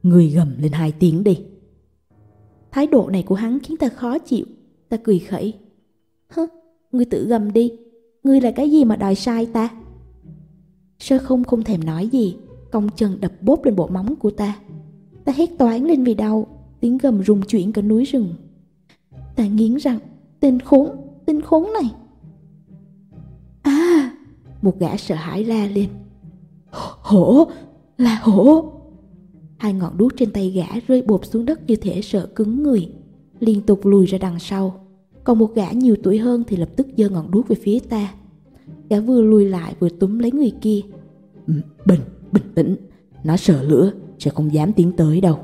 Người gầm lên hai tiếng đi. Thái độ này của hắn khiến ta khó chịu. Ta cười khẩy. Hứ, ngươi tự gầm đi. Ngươi là cái gì mà đòi sai ta? Sơ không không thèm nói gì, cong chân đập bốp lên bộ móng của ta. Ta hét toáng lên vì đau, tiếng gầm rung chuyển cả núi rừng. Ta nghiến răng, tên khốn, tên khốn này. À, một gã sợ hãi la lên. Hổ, là hổ. Hai ngọn đuốc trên tay gã rơi bộp xuống đất như thể sợ cứng người, liên tục lùi ra đằng sau. Còn một gã nhiều tuổi hơn thì lập tức giơ ngọn đuốc về phía ta. Gã vừa lùi lại vừa túm lấy người kia. Bình, bình tĩnh, nó sợ lửa, sẽ không dám tiến tới đâu.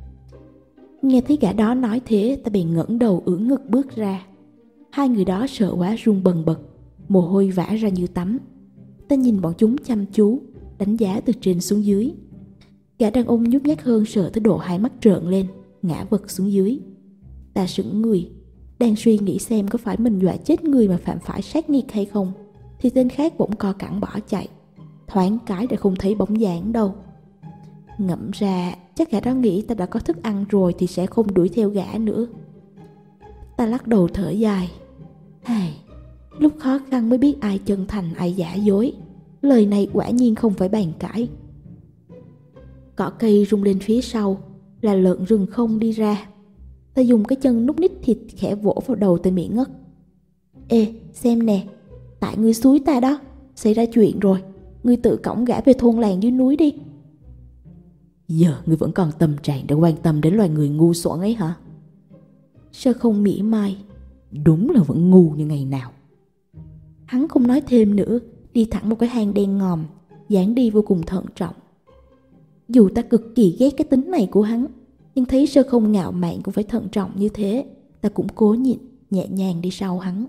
Nghe thấy gã đó nói thế, ta bèn ngẩng đầu ưỡn ngực bước ra. Hai người đó sợ quá run bần bật, mồ hôi vã ra như tắm. Ta nhìn bọn chúng chăm chú, đánh giá từ trên xuống dưới. Gã đàn ông nhút nhát hơn sợ tới độ hai mắt trợn lên, ngã vật xuống dưới. Ta sững người, đang suy nghĩ xem có phải mình dọa chết người mà phạm phải sát nghiệt hay không, thì tên khác bỗng co cẳng bỏ chạy. Thoáng cái đã không thấy bóng dáng đâu. Ngẫm ra chắc gã đó nghĩ ta đã có thức ăn rồi thì sẽ không đuổi theo gã nữa. Ta lắc đầu thở dài. Hài, lúc khó khăn mới biết ai chân thành ai giả dối. Lời này quả nhiên không phải bàn cãi. Cỏ cây rung lên phía sau, là lợn rừng không đi ra. Ta dùng cái chân nút nít thịt khẽ vỗ vào đầu tên miệng ngất. Ê, xem nè, tại ngươi xúi ta đó, xảy ra chuyện rồi. Ngươi tự cõng gã về thôn làng dưới núi đi. Giờ ngươi vẫn còn tâm trạng để quan tâm đến loài người ngu xuẩn ấy hả? Sơ không mỉa mai. Đúng là vẫn ngu như ngày nào. Hắn không nói thêm nữa, đi thẳng một cái hang đen ngòm, dáng đi vô cùng thận trọng. Dù ta cực kỳ ghét cái tính này của hắn, nhưng thấy Sơ không ngạo mạn cũng phải thận trọng như thế, ta cũng cố nhịn, nhẹ nhàng đi sau hắn.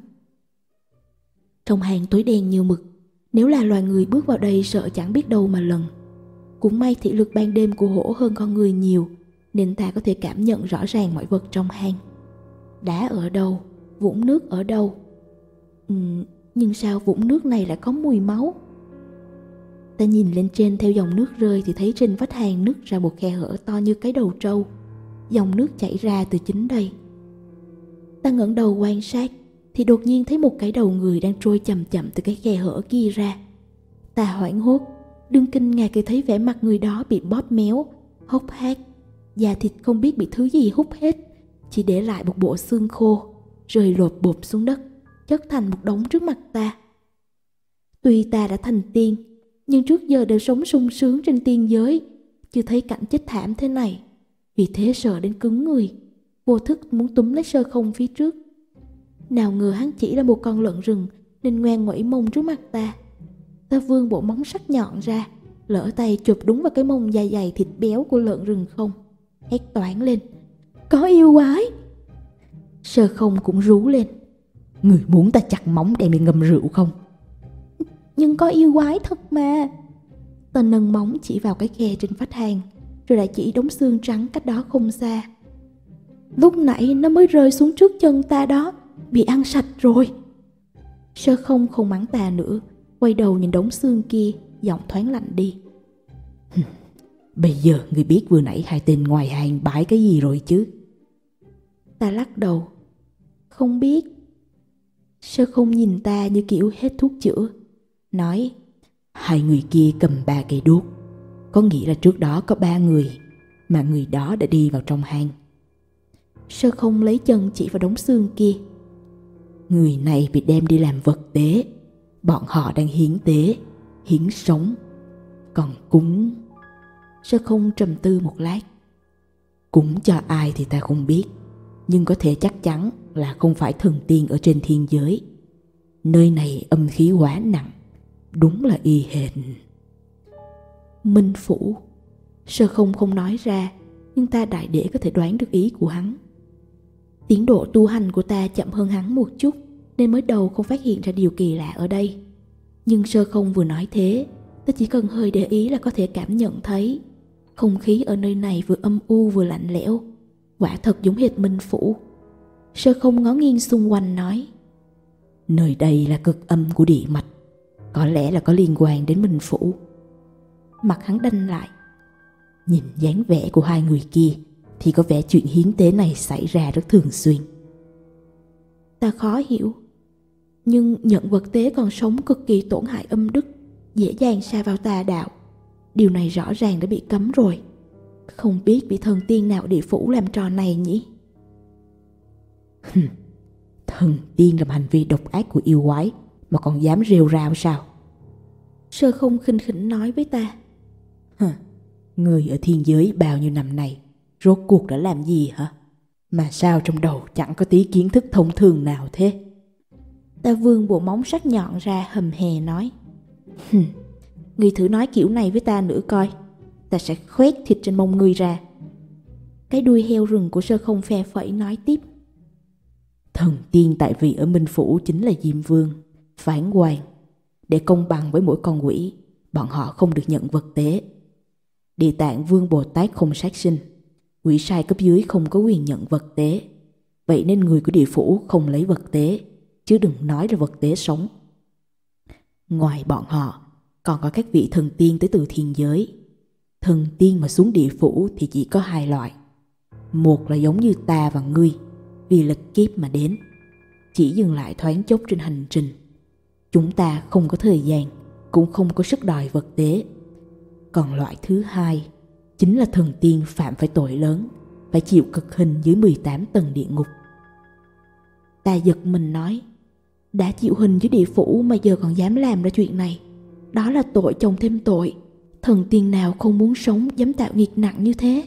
Trong hang tối đen như mực, nếu là loài người bước vào đây sợ chẳng biết đâu mà lần. Cũng may thị lực ban đêm của hổ hơn con người nhiều, nên ta có thể cảm nhận rõ ràng mọi vật trong hang. Đá ở đâu, vũng nước ở đâu. Ừ, nhưng sao vũng nước này lại có mùi máu? Ta nhìn lên trên theo dòng nước rơi thì thấy trên vách hang nứt ra một khe hở to như cái đầu trâu. Dòng nước chảy ra từ chính đây. Ta ngẩng đầu quan sát thì đột nhiên thấy một cái đầu người đang trôi chậm chậm từ cái khe hở kia ra. Ta hoảng hốt, đừng kinh ngạc khi thấy vẻ mặt người đó bị bóp méo, hốc hác, da thịt không biết bị thứ gì hút hết, chỉ để lại một bộ xương khô, rơi lột bột xuống đất, chất thành một đống trước mặt ta. Tuy ta đã thành tiên, nhưng trước giờ đều sống sung sướng trên tiên giới, chưa thấy cảnh chết thảm thế này. Vì thế sợ đến cứng người, vô thức muốn túm lấy Sơ không phía trước. Nào ngờ hắn chỉ là một con lợn rừng nên ngoan ngoẩy mông trước mặt ta. Ta vươn bộ móng sắc nhọn ra, lỡ tay chụp đúng vào cái mông dài dày thịt béo của lợn rừng không, hét toáng lên. Có yêu quái! Sơ không cũng rú lên. Người muốn ta chặt móng đem đi ngâm rượu không? Nhưng có yêu quái thật mà. Ta nâng móng chỉ vào cái khe trên vách hang, rồi lại chỉ đống xương trắng cách đó không xa. Lúc nãy nó mới rơi xuống trước chân ta đó, bị ăn sạch rồi. Sơ không không mắng ta nữa, quay đầu nhìn đống xương kia, giọng thoáng lạnh đi. Bây giờ người biết vừa nãy hai tên ngoài hang bãi cái gì rồi chứ? Ta lắc đầu. Không biết. Sơ không nhìn ta như kiểu hết thuốc chữa, nói. Hai người kia cầm ba cây đuốc, có nghĩa là trước đó có ba người, mà người đó đã đi vào trong hang. Sơ không lấy chân chỉ vào đống xương kia. Người này bị đem đi làm vật tế, bọn họ đang hiến tế, hiến sống, còn cúng. Sơ không trầm tư một lát. Cúng cho ai thì ta không biết, nhưng có thể chắc chắn là không phải thần tiên ở trên thiên giới. Nơi này âm khí quá nặng, đúng là y hệt Minh Phủ. Sơ không không nói ra, nhưng ta đại để có thể đoán được ý của hắn. Tiến độ tu hành của ta chậm hơn hắn một chút, nên mới đầu không phát hiện ra điều kỳ lạ ở đây. Nhưng Sơ không vừa nói thế, ta chỉ cần hơi để ý là có thể cảm nhận thấy không khí ở nơi này vừa âm u vừa lạnh lẽo, quả thật giống hệt Minh Phủ. Sơ không ngó nghiêng xung quanh nói. Nơi đây là cực âm của địa mạch, có lẽ là có liên quan đến Minh Phủ. Mặt hắn đanh lại. Nhìn dáng vẻ của hai người kia thì có vẻ chuyện hiến tế này xảy ra rất thường xuyên. Ta khó hiểu, nhưng nhận vật tế còn sống cực kỳ tổn hại âm đức, dễ dàng sa vào tà đạo. Điều này rõ ràng đã bị cấm rồi. Không biết bị thần tiên nào địa phủ làm trò này nhỉ? Thần tiên làm hành vi độc ác của yêu quái mà còn dám rêu rao sao? Sơ Không khinh khỉnh nói với ta. Hừ, người ở thiên giới bao nhiêu năm nay rốt cuộc đã làm gì hả? Mà sao trong đầu chẳng có tí kiến thức thông thường nào thế? Ta vươn bộ móng sắc nhọn ra hầm hè nói. Ngươi thử nói kiểu này với ta nữa coi, ta sẽ khoét thịt trên mông ngươi ra. Cái đuôi heo rừng của Sơ Không phe phẩy nói tiếp. Thần tiên tại vị ở Minh Phủ chính là Diêm Vương, Phán Quan. Để công bằng với mỗi con quỷ, bọn họ không được nhận vật tế. Địa Tạng Vương Bồ Tát không sát sinh, quỷ sai cấp dưới không có quyền nhận vật tế. Vậy nên người của địa phủ không lấy vật tế, chứ đừng nói là vật tế sống. Ngoài bọn họ, còn có các vị thần tiên tới từ thiên giới. Thần tiên mà xuống địa phủ thì chỉ có hai loại. Một là giống như ta và ngươi, vì lực kiếp mà đến, chỉ dừng lại thoáng chốc trên hành trình. Chúng ta không có thời gian, cũng không có sức đòi vật tế. Còn loại thứ hai chính là thần tiên phạm phải tội lớn, phải chịu cực hình dưới mười tám tầng địa ngục. Ta giật mình nói, đã chịu hình dưới địa phủ mà giờ còn dám làm ra chuyện này, đó là tội chồng thêm tội. Thần tiên nào không muốn sống dám tạo nghiệt nặng như thế?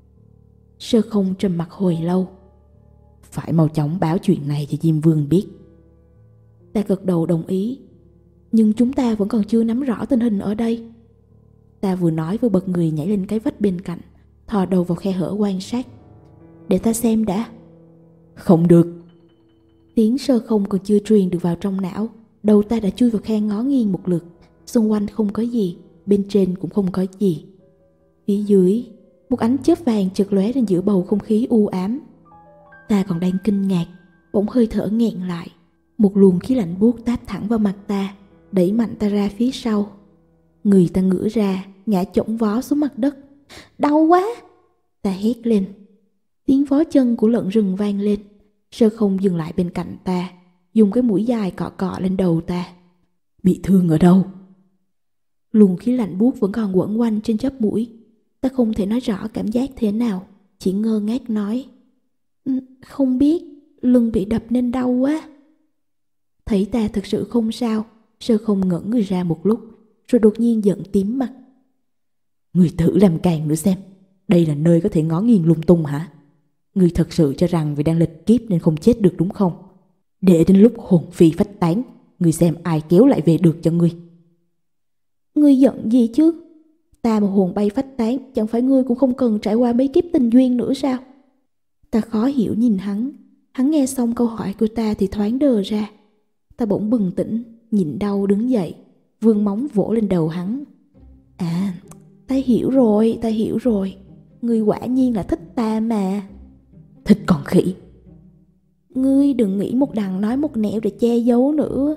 Sơ Không trầm mặc hồi lâu. Phải mau chóng báo chuyện này cho Diêm Vương biết. Ta gật đầu đồng ý. Nhưng chúng ta vẫn còn chưa nắm rõ tình hình ở đây. Ta vừa nói vừa bật người nhảy lên cái vách bên cạnh, thò đầu vào khe hở quan sát. Để ta xem đã. Không được. Tiếng Sơ Không còn chưa truyền được vào trong não, đầu ta đã chui vào khe ngó nghiêng một lượt. Xung quanh không có gì, bên trên cũng không có gì. Phía dưới, một ánh chớp vàng chợt lóe lên giữa bầu không khí u ám. Ta còn đang kinh ngạc, bỗng hơi thở nghẹn lại. Một luồng khí lạnh buốt táp thẳng vào mặt ta, đẩy mạnh ta ra phía sau. Người ta ngửa ra, ngã chổng vó xuống mặt đất. Đau quá! Ta hét lên. Tiếng vó chân của lợn rừng vang lên. Sơ Không dừng lại bên cạnh ta, dùng cái mũi dài cọ cọ lên đầu ta. Bị thương ở đâu? Luồng khí lạnh buốt vẫn còn quẩn quanh trên chóp mũi. Ta không thể nói rõ cảm giác thế nào, chỉ ngơ ngác nói. Không biết, lưng bị đập nên đau quá. Thấy ta thực sự không sao, Sơ Không ngẩn người ra một lúc, rồi đột nhiên giận tím mặt. Người thử làm càng nữa xem, đây là nơi có thể ngó nghiêng lung tung hả? Người thật sự cho rằng vì đang lịch kiếp nên không chết được đúng không? Để đến lúc hồn phi phách tán, người xem ai kéo lại về được cho ngươi. Ngươi giận gì chứ? Ta mà hồn bay phách tán, chẳng phải ngươi cũng không cần trải qua mấy kiếp tình duyên nữa sao? Ta khó hiểu nhìn hắn. Hắn nghe xong câu hỏi của ta thì thoáng đờ ra. Ta bỗng bừng tỉnh, nhịn đau đứng dậy, vươn móng vỗ lên đầu hắn. À, ta hiểu rồi, ta hiểu rồi. Ngươi quả nhiên là thích ta mà. Thích con khỉ. Ngươi đừng nghĩ một đằng nói một nẻo để che giấu nữa.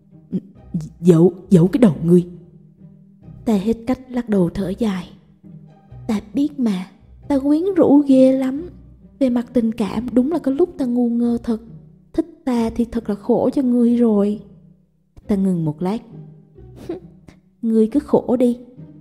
Giấu, giấu cái đầu ngươi. Ta hết cách lắc đầu thở dài. Ta biết mà, ta quyến rũ ghê lắm. Về mặt tình cảm đúng là có lúc ta ngu ngơ thật. Thích ta thì thật là khổ cho ngươi rồi. Ta ngừng một lát. Ngươi cứ khổ đi.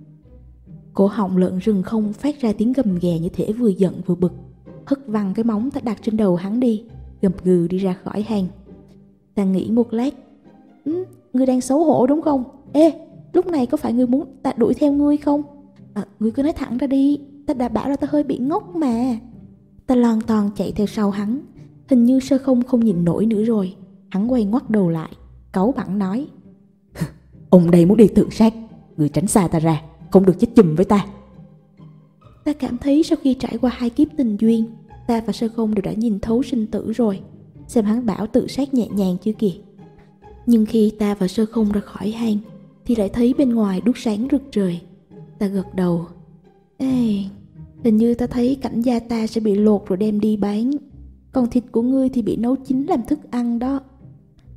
Cổ họng lợn rừng không phát ra tiếng gầm ghè như thể vừa giận vừa bực. Hất văng cái móng ta đặt trên đầu hắn đi, gầm gừ đi ra khỏi hang. Ta nghĩ một lát. Ừ, ngươi đang xấu hổ đúng không? Ê, lúc này có phải ngươi muốn ta đuổi theo ngươi không? À, ngươi cứ nói thẳng ra đi. Ta đã bảo là ta hơi bị ngốc mà. Ta lon ton chạy theo sau hắn. Hình như Sơ Không không nhìn nổi nữa rồi. Hắn quay ngoắt đầu lại, cáu bẳn nói. Ông đây muốn đi tự sát, người tránh xa ta ra, không được chết chùm với ta. Ta cảm thấy sau khi trải qua hai kiếp tình duyên, ta và Sơ Không đều đã nhìn thấu sinh tử rồi. Xem hắn bảo tự sát nhẹ nhàng chưa kìa. Nhưng khi ta và Sơ Không ra khỏi hang thì lại thấy bên ngoài đuốc sáng rực trời. Ta gật đầu. Ê, hình như ta thấy cảnh gia ta sẽ bị lột rồi đem đi bán. Còn thịt của ngươi thì bị nấu chín làm thức ăn đó.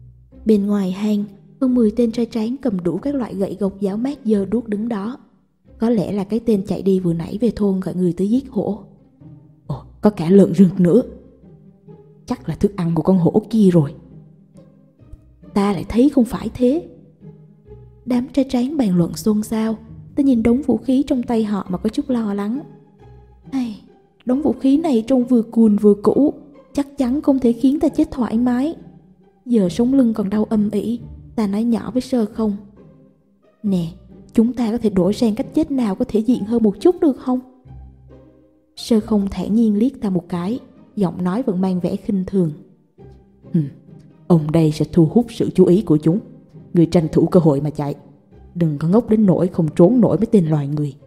Bên ngoài hang, hơn mười tên trai tráng cầm đủ các loại gậy gộc giáo mát giơ đuốc đứng đó. Có lẽ là cái tên chạy đi vừa nãy về thôn gọi người tới giết hổ. Ồ, có cả lợn rừng nữa. Chắc là thức ăn của con hổ kia rồi. Ta lại thấy không phải thế. Đám trai tráng bàn luận xôn xao. Ta nhìn đống vũ khí trong tay họ mà có chút lo lắng. Ai, đống vũ khí này trông vừa cùn vừa cũ, chắc chắn không thể khiến ta chết thoải mái. Giờ sống lưng còn đau âm ỉ. Ta nói nhỏ với Sơ Không: Nè, chúng ta có thể đổi sang cách chết nào có thể diện hơn một chút được không? Sơ Không thản nhiên liếc ta một cái, giọng nói vẫn mang vẻ khinh thường. Hừm, ông đây sẽ thu hút sự chú ý của chúng. Người tranh thủ cơ hội mà chạy. Đừng có ngốc đến nỗi không trốn nổi mấy tên loài người.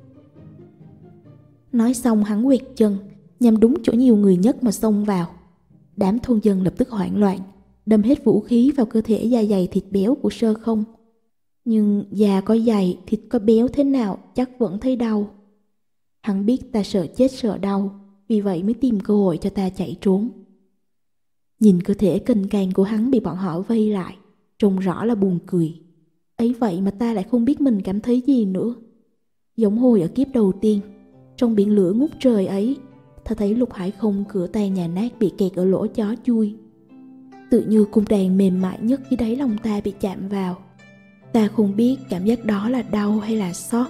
Nói xong hắn quẹt chân, nhằm đúng chỗ nhiều người nhất mà xông vào. Đám thôn dân lập tức hoảng loạn, đâm hết vũ khí vào cơ thể da dày thịt béo của Sơ Không. Nhưng da có dày, thịt có béo thế nào chắc vẫn thấy đau. Hắn biết ta sợ chết sợ đau, vì vậy mới tìm cơ hội cho ta chạy trốn. Nhìn cơ thể cành càng của hắn bị bọn họ vây lại, trông rõ là buồn cười. Ấy vậy mà ta lại không biết mình cảm thấy gì nữa. Giống hồi ở kiếp đầu tiên, trong biển lửa ngút trời ấy, ta thấy Lục Hải Không cửa tay nhà nát bị kẹt ở lỗ chó chui. Tự như cung đàn mềm mại nhất dưới đáy lòng ta bị chạm vào. Ta không biết cảm giác đó là đau hay là xót.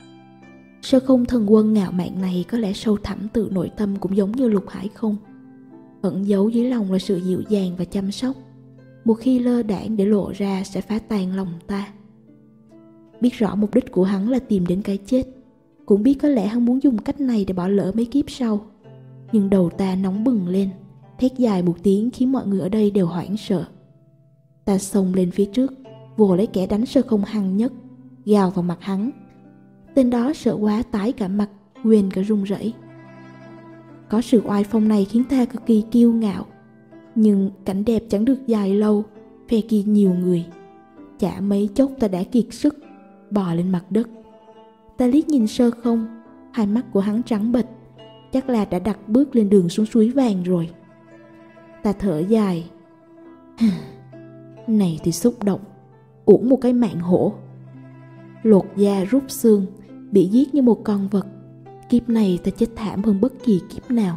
Sơ Không thần quân ngạo mạn này có lẽ sâu thẳm tự nội tâm cũng giống như Lục Hải Không. Ẩn giấu dưới lòng là sự dịu dàng và chăm sóc. Một khi lơ đãng để lộ ra sẽ phá tan lòng ta. Biết rõ mục đích của hắn là tìm đến cái chết, cũng biết có lẽ hắn muốn dùng cách này để bỏ lỡ mấy kiếp sau. Nhưng đầu ta nóng bừng lên, thét dài một tiếng khiến mọi người ở đây đều hoảng sợ. Ta xông lên phía trước, vồ lấy kẻ đánh Sơ Không hăng nhất, gào vào mặt hắn. Tên đó sợ quá tái cả mặt, quên cả run rẩy. Có sự oai phong này khiến ta cực kỳ kiêu ngạo. Nhưng cảnh đẹp chẳng được dài lâu, phe kia nhiều người. Chả mấy chốc ta đã kiệt sức, bò lên mặt đất. Ta liếc nhìn Sơ Không, hai mắt của hắn trắng bệch, chắc là đã đặt bước lên đường xuống suối vàng rồi. Ta thở dài. Này thì xúc động, uổng một cái mạng hổ. Lột da rút xương, bị giết như một con vật. Kiếp này ta chết thảm hơn bất kỳ kiếp nào.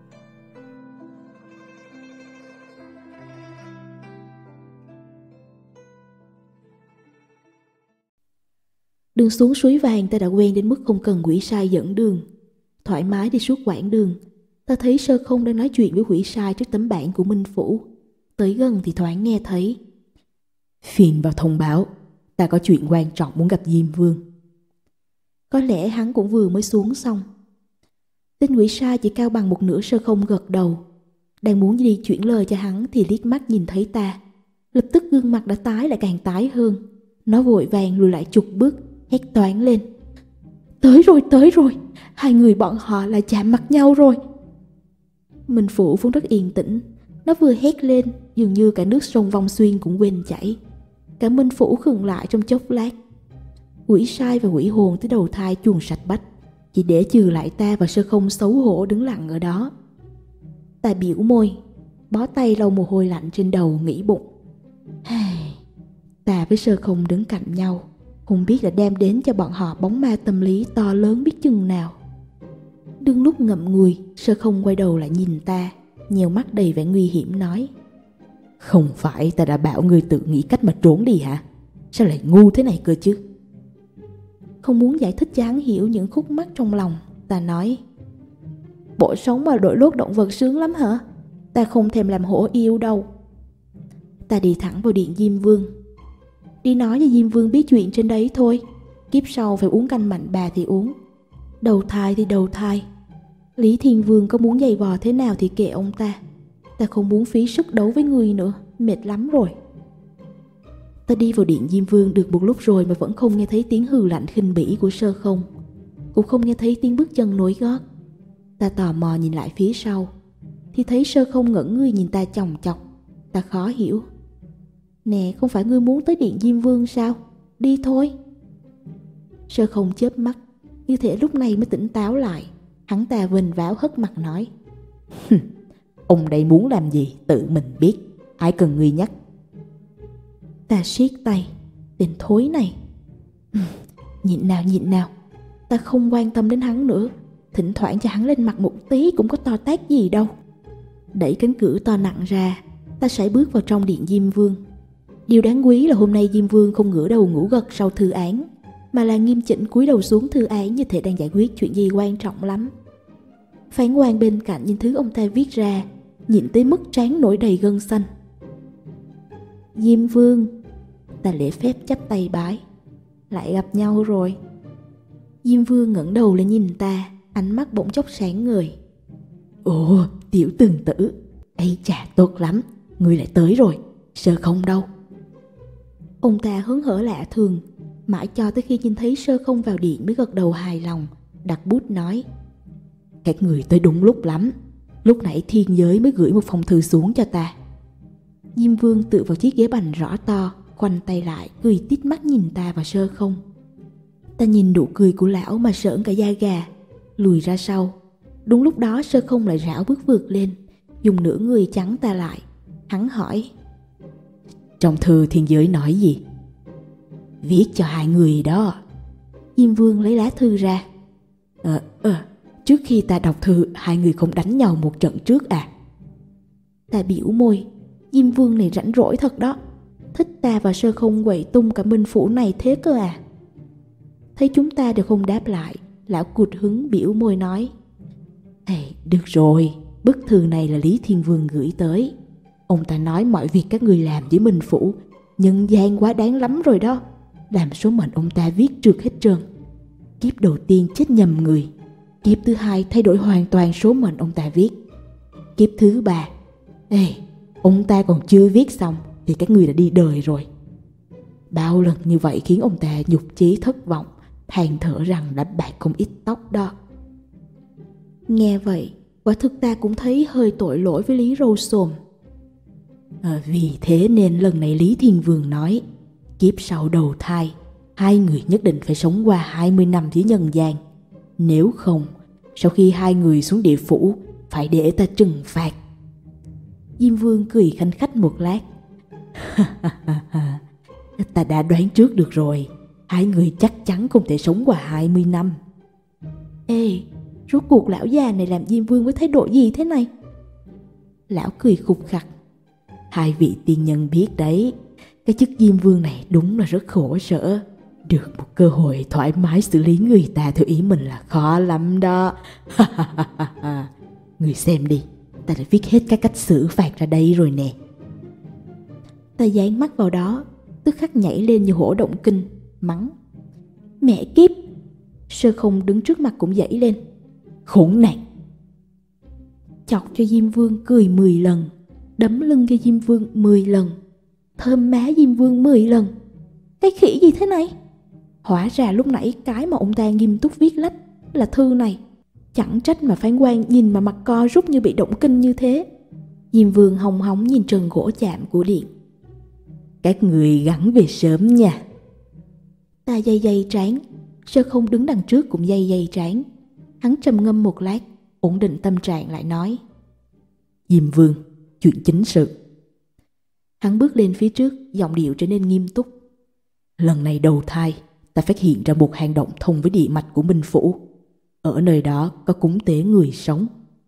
Đường xuống suối vàng ta đã quen đến mức không cần quỷ sai dẫn đường. Thoải mái đi suốt quãng đường. Ta thấy Sơ Không đang nói chuyện với quỷ sai trước tấm bảng của Minh Phủ. Tới gần thì thoáng nghe thấy: Phiền vào thông báo, ta có chuyện quan trọng muốn gặp Diêm Vương. Có lẽ hắn cũng vừa mới xuống xong. Tên quỷ sai chỉ cao bằng một nửa Sơ Không gật đầu. Đang muốn đi chuyển lời cho hắn thì liếc mắt nhìn thấy ta. Lập tức gương mặt đã tái lại càng tái hơn. Nó vội vàng lùi lại chục bước, hét toáng lên: Tới rồi, tới rồi, hai người bọn họ lại chạm mặt nhau rồi. Minh Phủ vốn rất yên tĩnh, nó vừa hét lên, dường như cả nước sông Vong Xuyên cũng quên chảy. Cả Minh Phủ khựng lại trong chốc lát. Quỷ sai và quỷ hồn tới đầu thai chuồn sạch bách, chỉ để trừ lại ta và Sơ Không xấu hổ đứng lặng ở đó. Ta biểu môi, bó tay lau mồ hôi lạnh trên đầu, nghĩ bụng: Ta với Sơ Không đứng cạnh nhau, không biết đã đem đến cho bọn họ bóng ma tâm lý to lớn biết chừng nào. Đương lúc ngậm ngùi, Sơ Không quay đầu lại nhìn ta, nheo mắt đầy vẻ nguy hiểm nói: Không phải ta đã bảo ngươi tự nghĩ cách mà trốn đi hả? Sao lại ngu thế này cơ chứ? Không muốn giải thích cho hắn hiểu những khúc mắc trong lòng, ta nói: Bộ sống mà đội lốt động vật sướng lắm hả? Ta không thèm làm hổ yêu đâu. Ta đi thẳng vào điện Diêm Vương. Đi nói cho Diêm Vương biết chuyện trên đấy thôi. Kiếp sau phải uống canh mạnh bà thì uống, đầu thai thì đầu thai. Lý Thiên Vương có muốn giày vò thế nào thì kệ ông ta. Ta không muốn phí sức đấu với người nữa, mệt lắm rồi. Ta đi vào điện Diêm Vương được một lúc rồi mà vẫn không nghe thấy tiếng hừ lạnh khinh bỉ của Sơ Không, cũng không nghe thấy tiếng bước chân nối gót. Ta tò mò nhìn lại phía sau thì thấy Sơ Không ngẩn người nhìn ta chòng chọc. Ta khó hiểu: Nè, không phải ngươi muốn tới điện Diêm Vương sao? Đi thôi. Sơ Không chớp mắt, như thể lúc này mới tỉnh táo lại. Hắn ta vênh váo hất mặt nói: Ông đây muốn làm gì tự mình biết, ai cần ngươi nhắc. Ta siết tay: Tên thối này. Nhịn nào nhịn nào. Ta không quan tâm đến hắn nữa, thỉnh thoảng cho hắn lên mặt một tí cũng có to tát gì đâu. Đẩy cánh cửa to nặng ra, ta sải bước vào trong điện Diêm Vương. Điều đáng quý là hôm nay Diêm Vương không ngửa đầu ngủ gật sau thư án, mà là nghiêm chỉnh cúi đầu xuống thư án như thể đang giải quyết chuyện gì quan trọng lắm. Phán quan bên cạnh nhìn thứ ông ta viết ra, nhìn tới mức trán nổi đầy gân xanh. Diêm Vương, ta lễ phép chắp tay bái. Lại gặp nhau rồi. Diêm Vương ngẩng đầu lên nhìn ta, ánh mắt bỗng chốc sáng ngời. Ồ, tiểu từng tử, ấy chà tốt lắm, ngươi lại tới rồi, Sơ Không đâu? Ông ta hớn hở lạ thường, mãi cho tới khi nhìn thấy Sơ Không vào điện mới gật đầu hài lòng, đặt bút nói. Các người tới đúng lúc lắm, lúc nãy thiên giới mới gửi một phong thư xuống cho ta. Diêm Vương tựa vào chiếc ghế bành rõ to, khoanh tay lại, cười tít mắt nhìn ta và Sơ Không. Ta nhìn nụ cười của lão mà sởn cả da gà, lùi ra sau. Đúng lúc đó Sơ Không lại rảo bước vượt lên, dùng nửa người chắn ta lại. Hắn hỏi. Trong thư thiên giới nói gì? Viết cho hai người đó. Diêm Vương lấy lá thư ra. Ờ, ờ, trước khi ta đọc thư, hai người không đánh nhau một trận trước à? Ta biểu môi. Diêm Vương này rảnh rỗi thật đó, thích ta và Sơ Không quậy tung cả Minh Phủ này thế cơ à? Thấy chúng ta đều không đáp lại, lão cụt hứng biểu môi nói. Hey, được rồi, bức thư này là Lý Thiên Vương gửi tới. Ông ta nói mọi việc các người làm với Minh Phủ nhân gian quá đáng lắm rồi đó, làm số mệnh ông ta viết trượt hết trơn. Kiếp đầu tiên chết nhầm người, kiếp thứ hai thay đổi hoàn toàn số mệnh ông ta viết. Kiếp thứ ba, ê, ông ta còn chưa viết xong thì các người đã đi đời rồi. Bao lần như vậy khiến ông ta nhục chí thất vọng, than thở rằng đã bạc không ít tóc đó. Nghe vậy, quả thực ta cũng thấy hơi tội lỗi với Lý Râu Xồm. À, vì thế nên lần này Lý Thiên Vương nói, kiếp sau đầu thai, hai người nhất định phải sống qua hai mươi năm dưới nhân gian. Nếu không, sau khi hai người xuống địa phủ, phải để ta trừng phạt. Diêm Vương cười khanh khách một lát. Ta đã đoán trước được rồi, hai người chắc chắn không thể sống qua hai mươi năm. Ê, rốt cuộc lão già này làm Diêm Vương với thái độ gì thế này? Lão cười khục khặc. Hai vị tiên nhân biết đấy, cái chức Diêm Vương này đúng là rất khổ sở. Được một cơ hội thoải mái xử lý người ta theo ý mình là khó lắm đó. Người xem đi, ta đã viết hết các cách xử phạt ra đây rồi nè. Ta dán mắt vào đó, tức khắc nhảy lên như hổ động kinh, mắng. Mẹ kiếp! Sơ Không đứng trước mặt cũng dãy lên. Khốn nạn! Chọc cho Diêm Vương cười mười lần, đấm lưng cho Diêm Vương mười lần, thơm má Diêm Vương mười lần. Cái khỉ gì thế này? Hóa ra lúc nãy cái mà ông ta nghiêm túc viết lách là thư này. Chẳng trách mà phán quan nhìn mà mặt co rút như bị động kinh như thế. Diêm Vương hồng hóng nhìn trần gỗ chạm của điện. Các người gắng về sớm nha. Ta dây dây trán. Sơ Không đứng đằng trước cũng dây dây trán. Hắn trầm ngâm một lát, ổn định tâm trạng lại nói. Diêm Vương, chuyện chính sự. Hắn bước lên phía trước, giọng điệu trở nên nghiêm túc. Lần này đầu thai, ta phát hiện ra một hang động thông với địa mạch của Minh Phủ. Ở nơi đó có cúng tế người sống.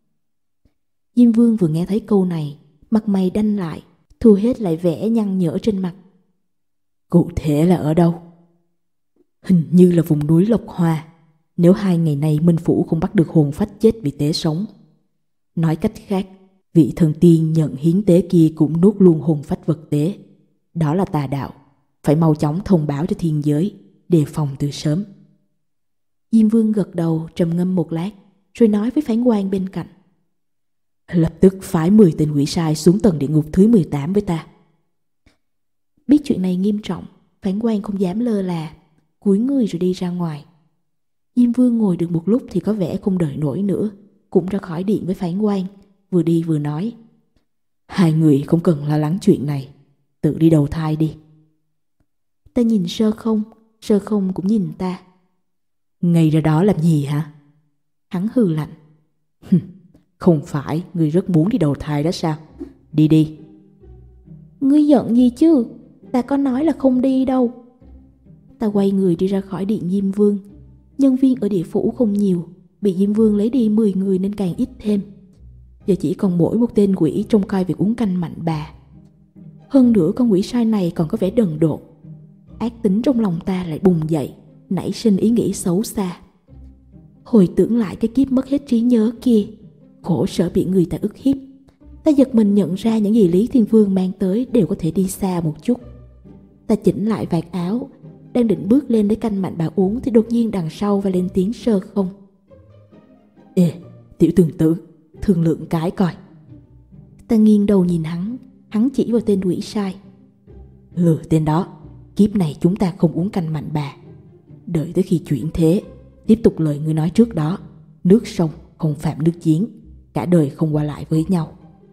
Diêm Vương vừa nghe thấy câu này, mặt mày đanh lại, thu hết lại vẻ nhăn nhở trên mặt. Cụ thể là ở đâu? Hình như là vùng núi Lộc Hoa. Nếu hai ngày nay Minh Phủ không bắt được hồn phách chết vì tế sống. Nói cách khác, vị thần tiên nhận hiến tế kia cũng nuốt luôn hồn phách vật tế. Đó là tà đạo, phải mau chóng thông báo cho thiên giới, đề phòng từ sớm. Diêm Vương gật đầu trầm ngâm một lát, rồi nói với phán quan bên cạnh. Lập tức phái mười tên quỷ sai xuống tầng địa ngục thứ mười tám với ta. Biết chuyện này nghiêm trọng, phán quan không dám lơ là, cúi người rồi đi ra ngoài. Diêm Vương ngồi được một lúc thì có vẻ không đợi nổi nữa, cũng ra khỏi điện với phán quan, vừa đi vừa nói. Hai người không cần lo lắng chuyện này, tự đi đầu thai đi. Ta nhìn Sơ Không, Sơ Không cũng nhìn ta. Ngay ra đó làm gì hả? Hắn hừ lạnh. Không phải ngươi rất muốn đi đầu thai đó sao? Đi đi. Ngươi giận gì chứ? Ta có nói là không đi đâu. Ta quay người đi ra khỏi điện Diêm Vương. Nhân viên ở địa phủ không nhiều, bị Diêm Vương lấy đi mười người nên càng ít thêm. Giờ chỉ còn mỗi một tên quỷ trông coi việc uống canh mạnh bà. Hơn nữa con quỷ sai này còn có vẻ đần độn. Ác tính trong lòng ta lại bùng dậy, nảy sinh ý nghĩ xấu xa. Hồi tưởng lại cái kiếp mất hết trí nhớ kia, khổ sở bị người ta ức hiếp, ta giật mình nhận ra những gì Lý Thiên Vương mang tới đều có thể đi xa một chút. Ta chỉnh lại vạt áo, đang định bước lên lấy canh mạnh bà uống thì đột nhiên đằng sau và lên tiếng Sơ Không. Ê, tiểu tương tử, thương lượng cái coi. Ta nghiêng đầu nhìn hắn, hắn chỉ vào tên quỷ sai. Lừa tên đó, kiếp này chúng ta không uống canh mạnh bà. Đợi tới khi chuyển thế, tiếp tục lời ngươi nói trước đó, nước sông không phạm nước giếng, cả đời không qua lại với nhau.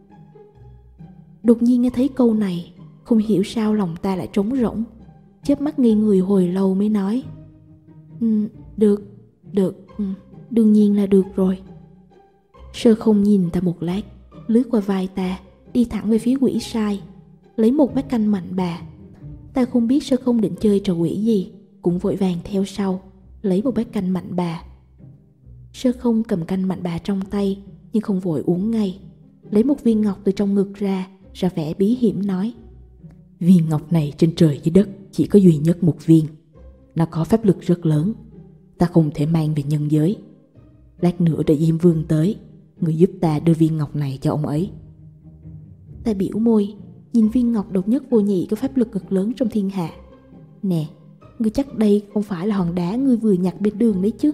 Đột nhiên nghe thấy câu này, không hiểu sao lòng ta lại trống rỗng. Chớp mắt ngây người hồi lâu mới nói: ừ, Được, được, ừ, đương nhiên là được rồi. Sơ Không nhìn ta một lát, lướt qua vai ta, đi thẳng về phía quỷ sai, lấy một bát canh mạnh bà. Ta không biết Sơ Không định chơi trò quỷ gì, cũng vội vàng theo sau, lấy một bát canh mạnh bà. Sơ Không cầm canh mạnh bà trong tay, nhưng không vội uống ngay, lấy một viên ngọc từ trong ngực ra, ra vẻ bí hiểm nói: Viên ngọc này trên trời dưới đất chỉ có duy nhất một viên. Nó có pháp lực rất lớn, ta không thể mang về nhân giới. Lát nữa đợi Diêm Vương tới, người giúp ta đưa viên ngọc này cho ông ấy. Ta biểu môi, nhìn viên ngọc độc nhất vô nhị có pháp lực cực lớn trong thiên hạ. Nè, ngươi chắc đây không phải là hòn đá ngươi vừa nhặt bên đường đấy chứ?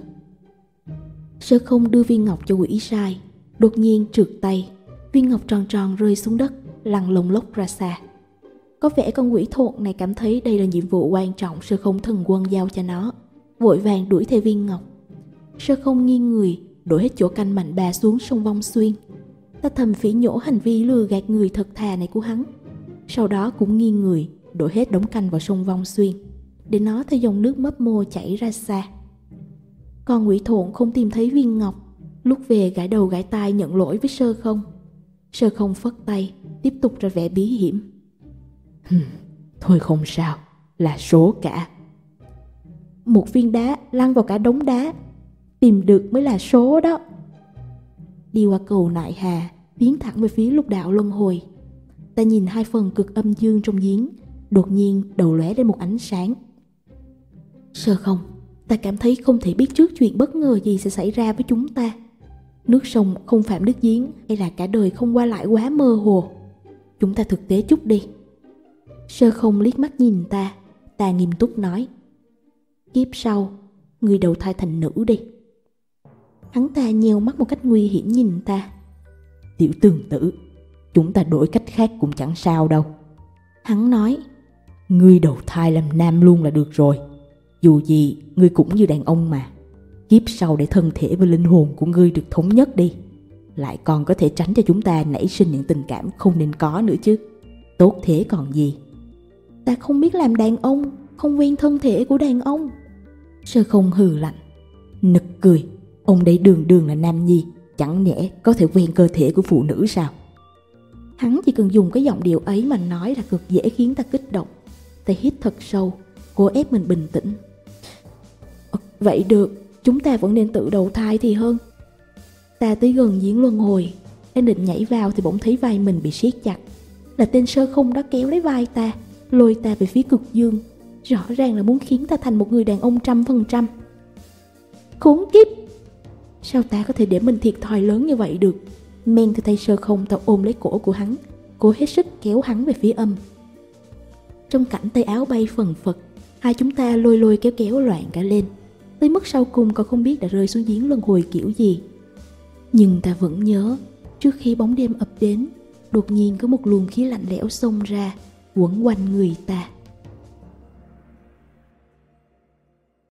Sơ Không đưa viên ngọc cho quỷ sai, đột nhiên trượt tay, viên ngọc tròn tròn rơi xuống đất, lăn lông lốc ra xa. Có vẻ con quỷ thộn này cảm thấy đây là nhiệm vụ quan trọng Sơ Không thần quân giao cho nó, vội vàng đuổi theo viên ngọc. Sơ Không nghiêng người, đổ hết chỗ canh mạnh bà xuống sông Vong Xuyên. Ta thầm phỉ nhổ hành vi lừa gạt người thật thà này của hắn. Sau đó cũng nghiêng người, đổ hết đống canh vào sông Vong Xuyên, để nó theo dòng nước mấp mô chảy ra xa. Con quỷ thộn không tìm thấy viên ngọc, lúc về gãi đầu gãi tai nhận lỗi với Sơ Không. Sơ Không phất tay, tiếp tục ra vẻ bí hiểm. Hừm, thôi không sao, là số cả. Một viên đá lăn vào cả đống đá, tìm được mới là số đó. Đi qua cầu Nại Hà, tiến thẳng về phía lục đạo luân hồi. Ta nhìn hai phần cực âm dương trong giếng, đột nhiên đầu lóe lên một ánh sáng. Sơ Không, ta cảm thấy không thể biết trước chuyện bất ngờ gì sẽ xảy ra với chúng ta. Nước sông không phạm nước giếng, hay là cả đời không qua lại quá mơ hồ. Chúng ta thực tế chút đi. Sơ Không liếc mắt nhìn ta, ta nghiêm túc nói: Kiếp sau, người đầu thai thành nữ đi. Hắn ta nheo mắt một cách nguy hiểm nhìn ta. Tiểu tương tử, chúng ta đổi cách khác cũng chẳng sao đâu. Hắn nói: Ngươi đầu thai làm nam luôn là được rồi. Dù gì, ngươi cũng như đàn ông mà. Kiếp sau để thân thể và linh hồn của ngươi được thống nhất đi. Lại còn có thể tránh cho chúng ta nảy sinh những tình cảm không nên có nữa chứ. Tốt thế còn gì. Ta không biết làm đàn ông, không quen thân thể của đàn ông. Sơ Không hừ lạnh. Nực cười, ông đấy đường đường là nam nhi, chẳng nhẽ có thể quen cơ thể của phụ nữ sao? Hắn chỉ cần dùng cái giọng điệu ấy mà nói là cực dễ khiến ta kích động. Ta hít thật sâu, cố ép mình bình tĩnh. Vậy được, chúng ta vẫn nên tự đầu thai thì hơn. Ta tới gần giếng luân hồi, đang định nhảy vào thì bỗng thấy vai mình bị siết chặt. Là tên Sơ Không đó kéo lấy vai ta, lôi ta về phía cực dương. Rõ ràng là muốn khiến ta thành một người đàn ông trăm phần trăm. Khốn kiếp! Sao ta có thể để mình thiệt thòi lớn như vậy được? Men theo tay Sơ Không, ta ôm lấy cổ của hắn, cố hết sức kéo hắn về phía âm. Trong cảnh tay áo bay phần phật, hai chúng ta lôi lôi kéo kéo loạn cả lên, tới mức sau cùng còn không biết đã rơi xuống giếng luân hồi kiểu gì. Nhưng ta vẫn nhớ, trước khi bóng đêm ập đến, đột nhiên có một luồng khí lạnh lẽo xông ra, quẩn quanh người ta.